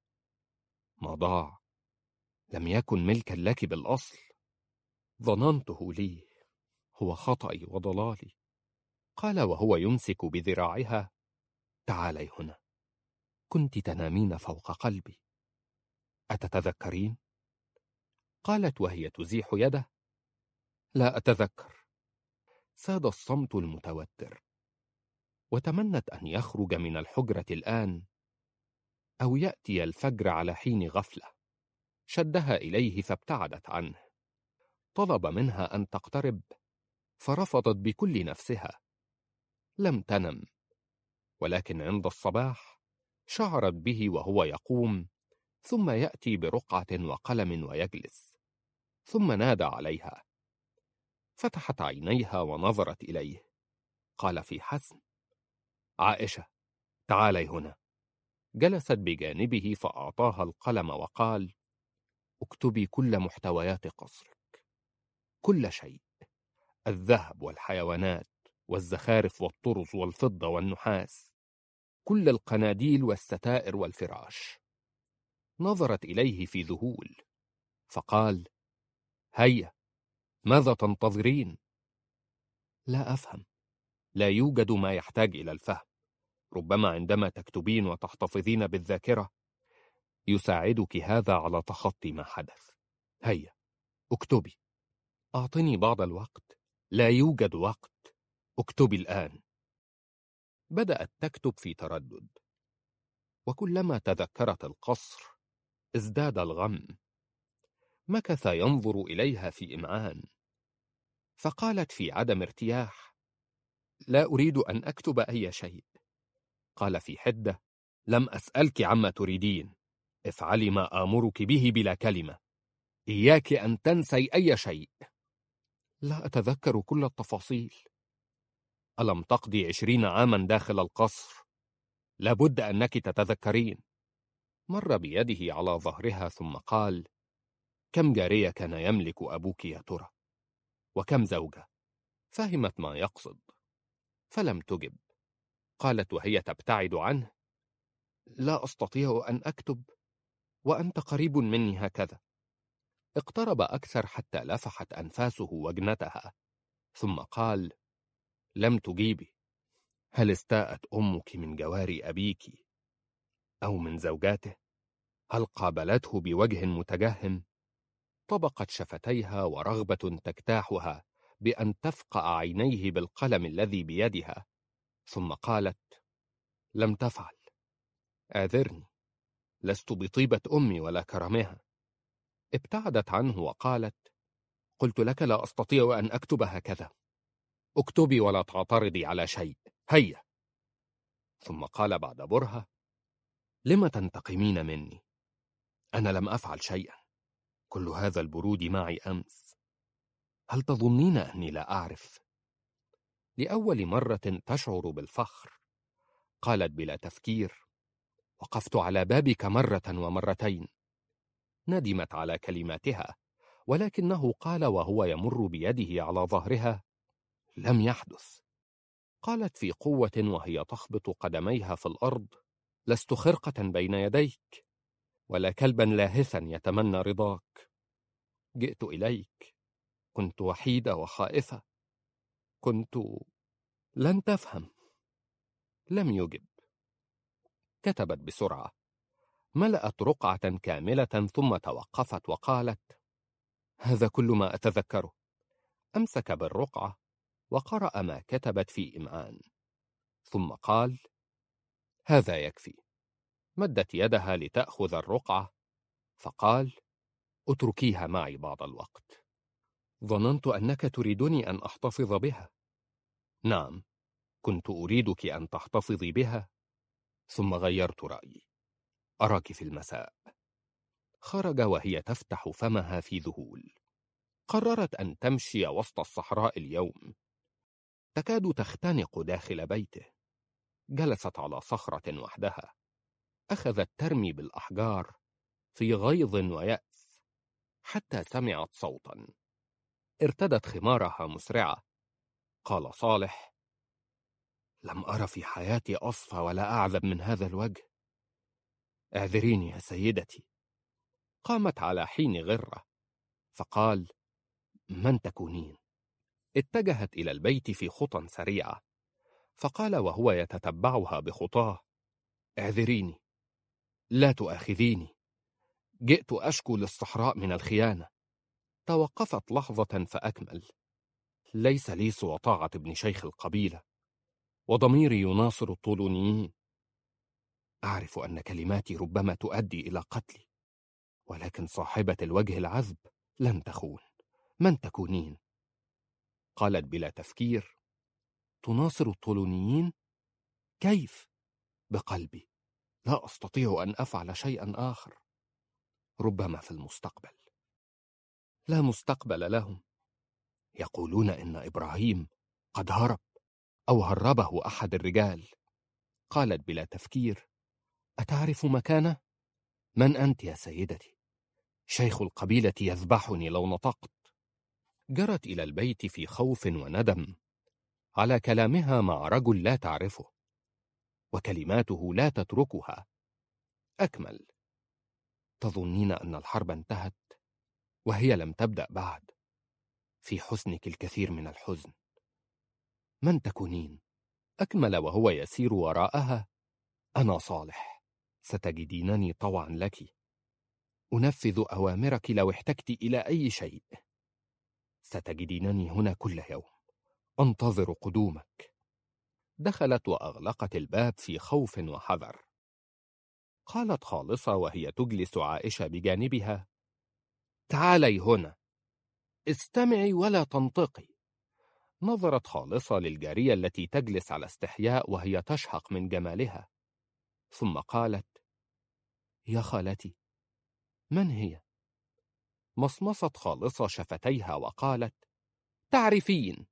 ما ضاع لم يكن ملكا لك بالأصل، ظننته لي، هو خطأي وضلالي. قال وهو يمسك بذراعها: تعالي هنا، كنت تنامين فوق قلبي، أتتذكرين؟ قالت وهي تزيح يده: لا أتذكر. ساد الصمت المتوتر، وتمنت أن يخرج من الحجرة الآن، أو يأتي الفجر على حين غفلة. شدها إليه فابتعدت عنه. طلب منها أن تقترب، فرفضت بكل نفسها. لم تنم، ولكن عند الصباح شعرت به وهو يقوم، ثم يأتي برقعة وقلم ويجلس، ثم نادى عليها. فتحت عينيها ونظرت إليه. قال في حسم: عائشة، تعالي هنا. جلست بجانبه فأعطاها القلم وقال: اكتبي كل محتويات قصرك، كل شيء، الذهب والحيوانات والزخارف والطرز والفضة والنحاس، كل القناديل والستائر والفراش. نظرت إليه في ذهول، فقال: هيا، ماذا تنتظرين؟ لا أفهم، لا يوجد ما يحتاج إلى الفهم. ربما عندما تكتبين وتحتفظين بالذاكرة يساعدك هذا على تخطي ما حدث. هيا، اكتبي. أعطني بعض الوقت، لا يوجد وقت، اكتبي الآن. بدأت تكتب في تردد، وكلما تذكرت القصر ازداد الغم. مكث ينظر إليها في إمعان، فقالت في عدم ارتياح: لا أريد أن أكتب أي شيء. قال في حدة: لم أسألك عما تريدين، افعلي ما آمرك به بلا كلمة، إياك أن تنسي أي شيء. لا أتذكر كل التفاصيل. ألم تقضي عشرين عاما داخل القصر؟ لابد أنك تتذكرين. مر بيده على ظهرها ثم قال: كم جارية كان يملك أبوك يا ترى؟ وكم زوجة؟ فهمت ما يقصد، فلم تجب. قالت وهي تبتعد عنه: لا أستطيع أن أكتب، وأنت قريب مني هكذا. اقترب أكثر حتى لفحت أنفاسه وجنتها، ثم قال: لم تجيبي. هل استاءت أمك من جوار أبيك أو من زوجاته؟ هل قابلته بوجه متجهم؟ طبقت شفتيها ورغبة تجتاحها بأن تفقأ عينيه بالقلم الذي بيدها، ثم قالت: لم تفعل. آذرني، لست بطيبة أمي ولا كرمها. ابتعدت عنه وقالت: قلت لك لا أستطيع أن أكتب هكذا. اكتبي ولا تعترضي على شيء، هيا. ثم قال بعد برهة: لم تنتقمين مني؟ أنا لم أفعل شيئا، كل هذا البرود معي أمس. هل تظنين أني لا أعرف؟ لأول مرة تشعر بالفخر. قالت بلا تفكير: وقفت على بابك مرة ومرتين. ندمت على كلماتها، ولكنه قال وهو يمر بيده على ظهرها: لم يحدث. قالت في قوة وهي تخبط قدميها في الأرض: لست خرقة بين يديك، ولا كلبا لاهثا يتمنى رضاك. جئت إليك، كنت وحيدة وخائفة، كنت... لن تفهم. لم يجب. كتبت بسرعة، ملأت رقعة كاملة ثم توقفت وقالت: هذا كل ما أتذكره. أمسك بالرقعة وقرأ ما كتبت في إمعان، ثم قال: هذا يكفي. مدت يدها لتأخذ الرقعة، فقال: اتركيها معي بعض الوقت. ظننت أنك تريدني أن أحتفظ بها. نعم، كنت أريدك أن تحتفظي بها، ثم غيرت رأيي. أراك في المساء. خرج وهي تفتح فمها في ذهول. قررت أن تمشي وسط الصحراء اليوم. تكاد تختنق داخل بيته. جلست على صخرة وحدها، أخذت ترمي بالأحجار في غيظ ويأس حتى سمعت صوتا. ارتدت خمارها مسرعة. قال صالح: لم أرى في حياتي أصفى ولا أعذب من هذا الوجه. اعذريني يا سيدتي. قامت على حين غرة، فقال: من تكونين؟ اتجهت إلى البيت في خطى سريعة، فقال وهو يتتبعها بخطاه: اعذريني، لا تؤاخذيني، جئت أشكو للصحراء من الخيانة. توقفت لحظة فأكمل: ليس لي سوى طاعة ابن شيخ القبيلة، وضميري يناصر الطولونيين. أعرف أن كلماتي ربما تؤدي إلى قتلي، ولكن صاحبة الوجه العذب لن تخون. من تكونين؟ قالت بلا تفكير: تناصر الطولونيين؟ كيف؟ بقلبي. لا أستطيع أن أفعل شيئا آخر. ربما في المستقبل. لا مستقبل لهم. يقولون إن إبراهيم قد هرب أو هربه أحد الرجال. قالت بلا تفكير: أتعرف مكانه؟ من أنت يا سيدتي؟ شيخ القبيلة يذبحني لو نطقت. جرت إلى البيت في خوف وندم على كلامها مع رجل لا تعرفه، وكلماته لا تتركها. أكمل: تظنين أن الحرب انتهت وهي لم تبدأ بعد. في حزنك الكثير من الحزن. من تكونين؟ أكمل وهو يسير وراءها: أنا صالح، ستجدينني طوعا لك. أنفذ أوامرك لو احتجت إلى أي شيء. ستجدينني هنا كل يوم، أنتظر قدومك. دخلت وأغلقت الباب في خوف وحذر. قالت خالصة وهي تجلس عائشة بجانبها: تعالي هنا، استمعي ولا تنطقي. نظرت خالصة للجارية التي تجلس على استحياء وهي تشهق من جمالها، ثم قالت: يا خالتي، من هي؟ مصمصت خالصة شفتيها وقالت: تعرفين.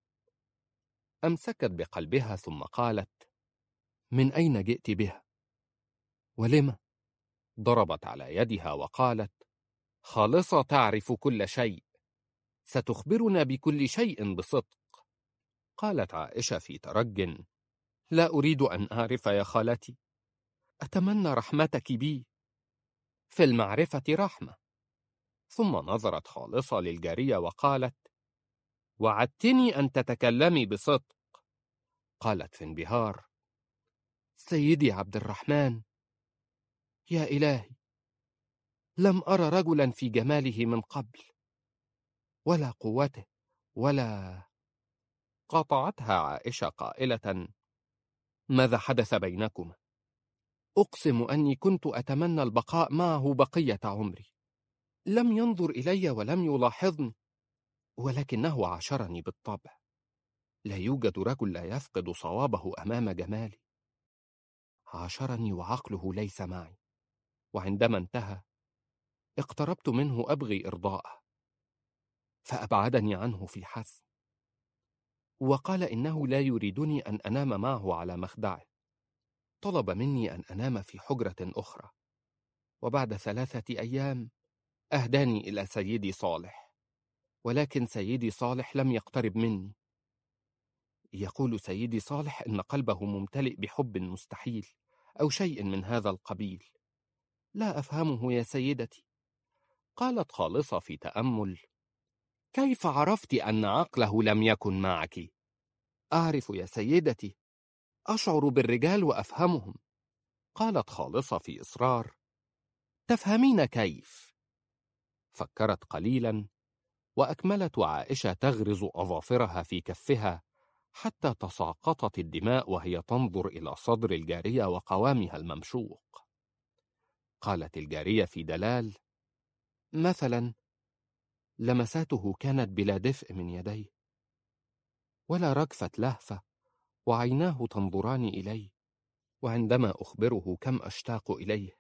أمسكت بقلبها ثم قالت: من أين جئت بها؟ ولم؟ ضربت على يدها وقالت: خالصة تعرف كل شيء، ستخبرنا بكل شيء بصدق. قالت عائشة في ترج: لا أريد أن أعرف يا خالتي، أتمنى رحمتك بي، في المعرفة رحمة. ثم نظرت خالصة للجارية وقالت: وعدتني أن تتكلمي بصدق. قالت في انبهار: سيدي عبد الرحمن، يا إلهي، لم أرى رجلا في جماله من قبل، ولا قوته ولا. قاطعتها عائشة قائلة: ماذا حدث بينكما؟ أقسم أني كنت أتمنى البقاء معه بقية عمري. لم ينظر إلي ولم يلاحظني، ولكنه عاشرني بالطبع. لا يوجد رجل لا يفقد صوابه أمام جمالي. عاشرني وعقله ليس معي، وعندما انتهى اقتربت منه أبغي إرضاءه، فأبعدني عنه في حسن، وقال إنه لا يريدني أن أنام معه على مخدعه. طلب مني أن أنام في حجرة أخرى، وبعد ثلاثة أيام أهداني إلى سيدي صالح، ولكن سيدي صالح لم يقترب مني. يقول سيدي صالح إن قلبه ممتلئ بحب مستحيل أو شيء من هذا القبيل. لا أفهمه يا سيدتي. قالت خالصة في تأمل: كيف عرفت أن عقله لم يكن معك؟ أعرف يا سيدتي، أشعر بالرجال وأفهمهم. قالت خالصة في إصرار: تفهمين كيف؟ فكرت قليلا وأكملت، وعائشة تغرز أظافرها في كفها حتى تساقطت الدماء وهي تنظر إلى صدر الجارية وقوامها الممشوق. قالت الجارية في دلال: مثلا لمساته كانت بلا دفء من يديه، ولا رجفة لهفة، وعيناه تنظران إلي، وعندما أخبره كم أشتاق إليه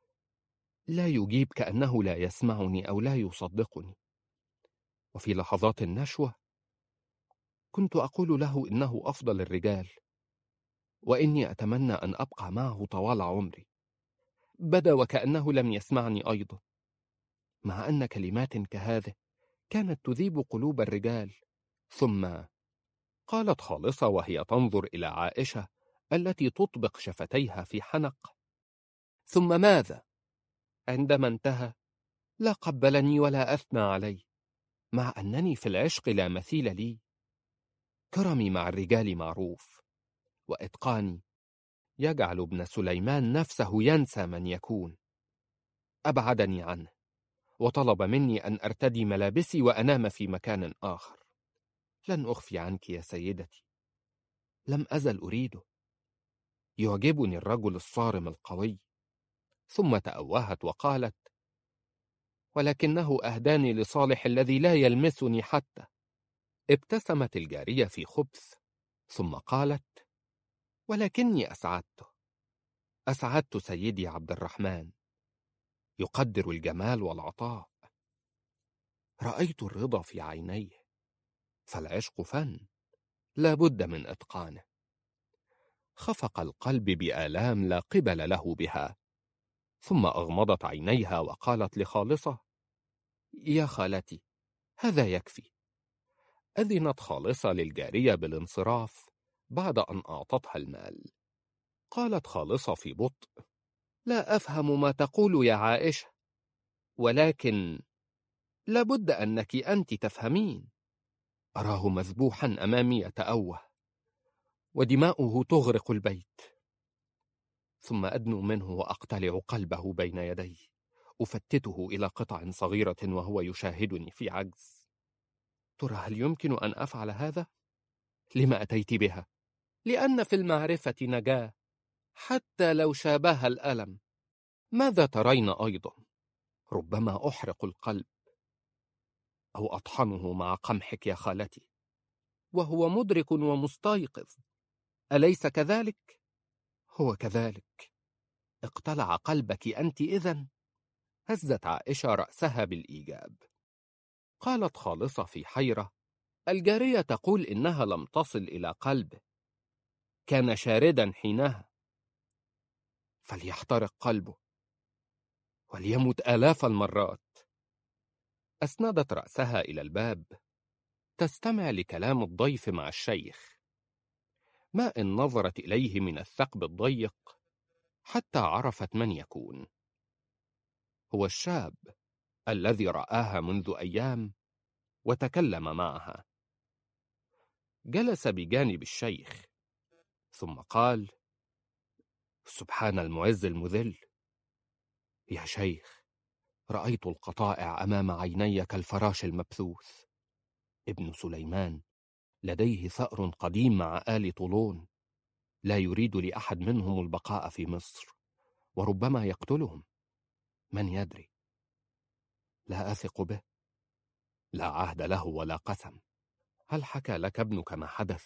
لا يجيب، كأنه لا يسمعني أو لا يصدقني. وفي لحظات النشوة كنت أقول له إنه أفضل الرجال، وإني أتمنى أن أبقى معه طوال عمري. بدا وكأنه لم يسمعني أيضا، مع أن كلمات كهذه كانت تذيب قلوب الرجال. ثم قالت خالصة وهي تنظر إلى عائشة التي تطبق شفتيها في حنق: ثم ماذا؟ عندما انتهى لا قبلني ولا أثنى علي، مع أنني في العشق لا مثيل لي. كرمي مع الرجال معروف، وإتقاني يجعل ابن سليمان نفسه ينسى من يكون. أبعدني عنه وطلب مني أن أرتدي ملابسي وأنام في مكان آخر. لن أخفي عنك يا سيدتي، لم أزل أريده. يعجبني الرجل الصارم القوي. ثم تأوهت وقالت: ولكنه أهداني لصالح الذي لا يلمسني حتى. ابتسمت الجارية في خبث، ثم قالت: ولكني أسعدته، أسعدت سيدي عبد الرحمن، يقدر الجمال والعطاء. رأيت الرضا في عينيه، فالعشق فن لا بد من إتقانه. خفق القلب بآلام لا قبل له بها، ثم أغمضت عينيها وقالت لخالصة: يا خالتي، هذا يكفي. أذنت خالصة للجارية بالانصراف بعد أن أعطتها المال. قالت خالصة في بطء: لا أفهم ما تقول يا عائشة، ولكن لابد أنك أنت تفهمين. أراه مذبوحا أمامي يتأوه، ودماؤه تغرق البيت. ثم أدنو منه وأقتلع قلبه بين يدي، أفتته إلى قطع صغيرة وهو يشاهدني في عجز. ترى هل يمكن أن أفعل هذا؟ لما أتيت بها؟ لأن في المعرفة نجاة، حتى لو شابها الألم. ماذا ترين أيضا؟ ربما أحرق القلب أو أطحنه مع قمحك يا خالتي، وهو مدرك ومستيقظ، أليس كذلك؟ هو كذلك. اقتلع قلبك أنت إذن؟ هزت عائشة رأسها بالإيجاب. قالت خالصة في حيرة: الجارية تقول إنها لم تصل إلى قلبه، كان شاردا حينها. فليحترق قلبه وليمت آلاف المرات. أسندت رأسها إلى الباب تستمع لكلام الضيف مع الشيخ. ما إن نظرت إليه من الثقب الضيق حتى عرفت من يكون. هو الشاب الذي رآها منذ أيام وتكلم معها. جلس بجانب الشيخ ثم قال: سبحان المعز المذل. يا شيخ، رأيت القطائع أمام عيني كالفراش المبثوث. ابن سليمان لديه ثأر قديم مع آل طولون، لا يريد لأحد منهم البقاء في مصر، وربما يقتلهم. من يدري؟ لا أثق به، لا عهد له ولا قسم. هل حكى لك ابنك ما حدث؟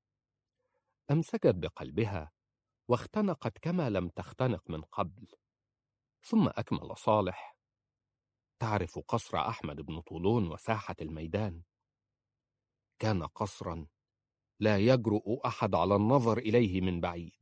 أمسكت بقلبها واختنقت كما لم تختنق من قبل. ثم أكمل صالح: تعرف قصر أحمد بن طولون وساحة الميدان؟ كان قصرا لا يجرؤ أحد على النظر إليه من بعيد.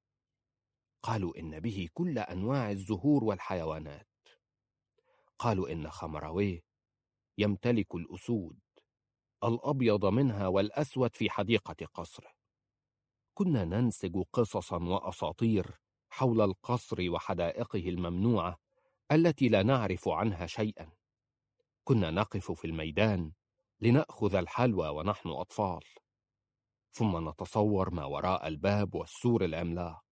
قالوا إن به كل أنواع الزهور والحيوانات. قالوا إن خمرويه يمتلك الأسود، الأبيض منها والأسود في حديقة قصره. كنا ننسج قصصا وأساطير حول القصر وحدائقه الممنوعة التي لا نعرف عنها شيئا. كنا نقف في الميدان لنأخذ الحلوى ونحن أطفال، ثم نتصور ما وراء الباب والسور العملاق.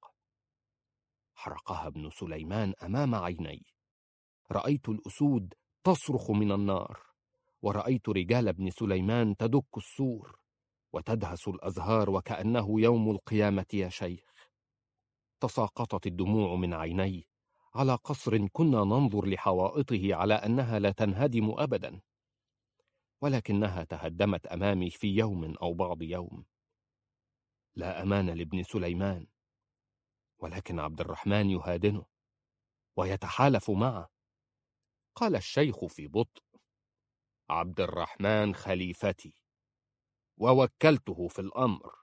حرقها ابن سليمان أمام عيني. رأيت الأسود تصرخ من النار، ورأيت رجال ابن سليمان تدك السور وتدهس الأزهار وكأنه يوم القيامة يا شيخ. تساقطت الدموع من عيني على قصر كنا ننظر لحوائطه على أنها لا تنهدم أبدا، ولكنها تهدمت أمامي في يوم أو بعض يوم. لا أمان لابن سليمان، ولكن عبد الرحمن يهادنه ويتحالف معه. قال الشيخ في بطء: عبد الرحمن خليفتي، ووكلته في الأمر.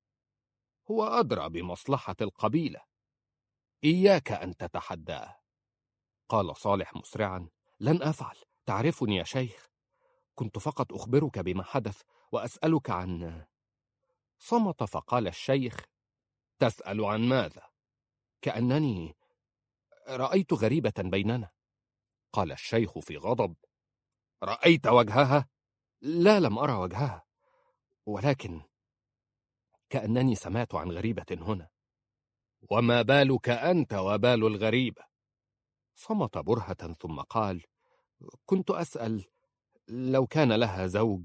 هو أدرى بمصلحة القبيلة، إياك أن تتحداه. قال صالح مسرعا: لن أفعل، تعرفني يا شيخ، كنت فقط أخبرك بما حدث وأسألك عن... صمت، فقال الشيخ: تسأل عن ماذا؟ كأنني رأيت غريبة بيننا. قال الشيخ في غضب: رأيت وجهها؟ لا، لم أرى وجهها، ولكن كأنني سمعت عن غريبة هنا. وما بالك أنت وبال الغريبة؟ صمت برهة ثم قال: كنت أسأل لو كان لها زوج،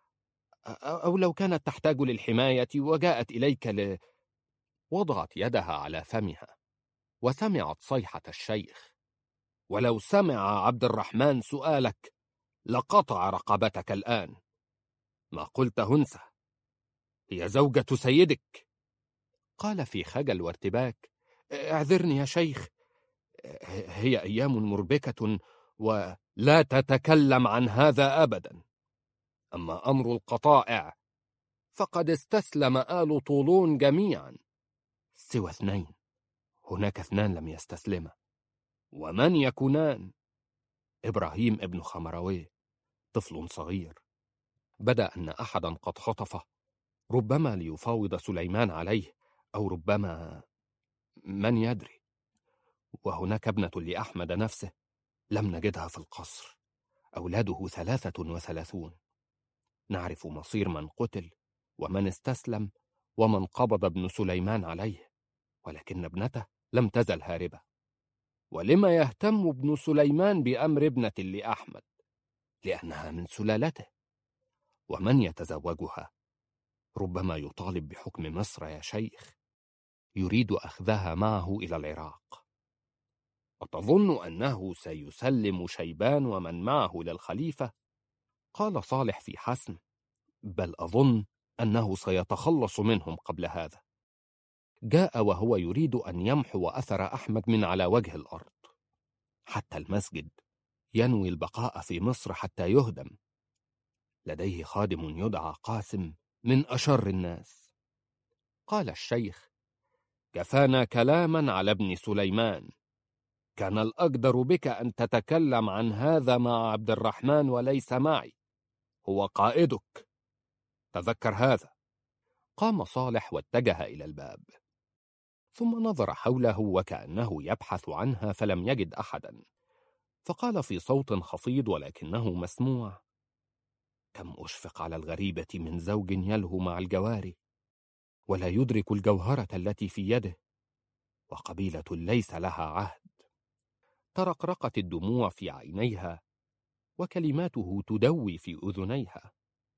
أو لو كانت تحتاج للحماية وجاءت إليك ل... وضعت يدها على فمها وسمعت صيحة الشيخ: ولو سمع عبد الرحمن سؤالك لقطع رقبتك الآن. ما قلت هنسة، هي زوجة سيدك. قال في خجل وارتباك: اعذرني يا شيخ، هي أيام مربكة ولا تتكلم عن هذا أبدا. أما أمر القطائع فقد استسلم آل طولون جميعا سوى اثنين، هناك اثنان لم يستسلما. ومن يكونان؟ إبراهيم ابن خمروي، طفل صغير، بدأ أن أحدا قد خطفه، ربما ليفاوض سليمان عليه، أو ربما من يدري. وهناك ابنة لأحمد نفسه لم نجدها في القصر، أولاده ثلاثة وثلاثون. نعرف مصير من قتل ومن استسلم ومن قبض ابن سليمان عليه، ولكن ابنته لم تزل هاربة. ولما يهتم ابن سليمان بأمر ابنة لأحمد؟ لأنها من سلالته، ومن يتزوجها ربما يطالب بحكم مصر يا شيخ، يريد أخذها معه إلى العراق. أتظن أنه سيسلم شيبان ومن معه للخليفة؟ قال صالح في حسم: بل أظن أنه سيتخلص منهم قبل هذا. جاء وهو يريد أن يمحو أثر أحمد من على وجه الأرض، حتى المسجد ينوي البقاء في مصر حتى يهدم. لديه خادم يدعى قاسم من أشر الناس. قال الشيخ: كفانا كلاما على ابن سليمان، كان الأقدر بك أن تتكلم عن هذا مع عبد الرحمن وليس معي، هو قائدك، تذكر هذا. قام صالح واتجه إلى الباب، ثم نظر حوله وكأنه يبحث عنها فلم يجد أحدا، فقال في صوت خفيض ولكنه مسموع: كم أشفق على الغريبة من زوج يلهو مع الجواري ولا يدرك الجوهرة التي في يده، وقبيلة ليس لها عهد. ترقرقت الدموع في عينيها وكلماته تدوي في أذنيها.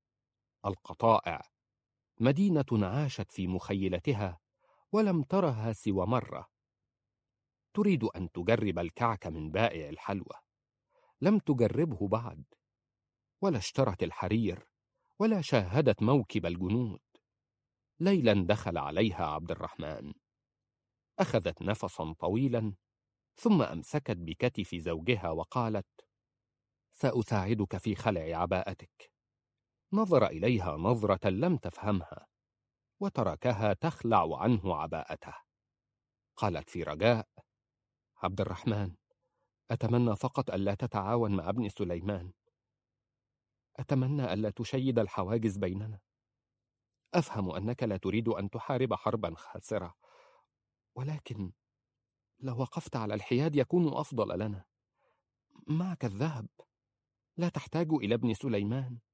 القطائع مدينة عاشت في مخيلتها ولم ترها سوى مرة. تريد أن تجرب الكعك من بائع الحلوى، لم تجربه بعد، ولا اشترت الحرير، ولا شاهدت موكب الجنود. ليلا دخل عليها عبد الرحمن، أخذت نفسا طويلا ثم أمسكت بكتف زوجها وقالت: سأساعدك في خلع عباءتك. نظر إليها نظرة لم تفهمها وتركها تخلع عنه عباءته. قالت في رجاء: عبد الرحمن، أتمنى فقط ألا تتعاون مع ابن سليمان، أتمنى ألا تشيد الحواجز بيننا. أفهم أنك لا تريد أن تحارب حربا خاسرة، ولكن لو وقفت على الحياد يكون أفضل لنا. معك الذهب، لا تحتاج إلى ابن سليمان.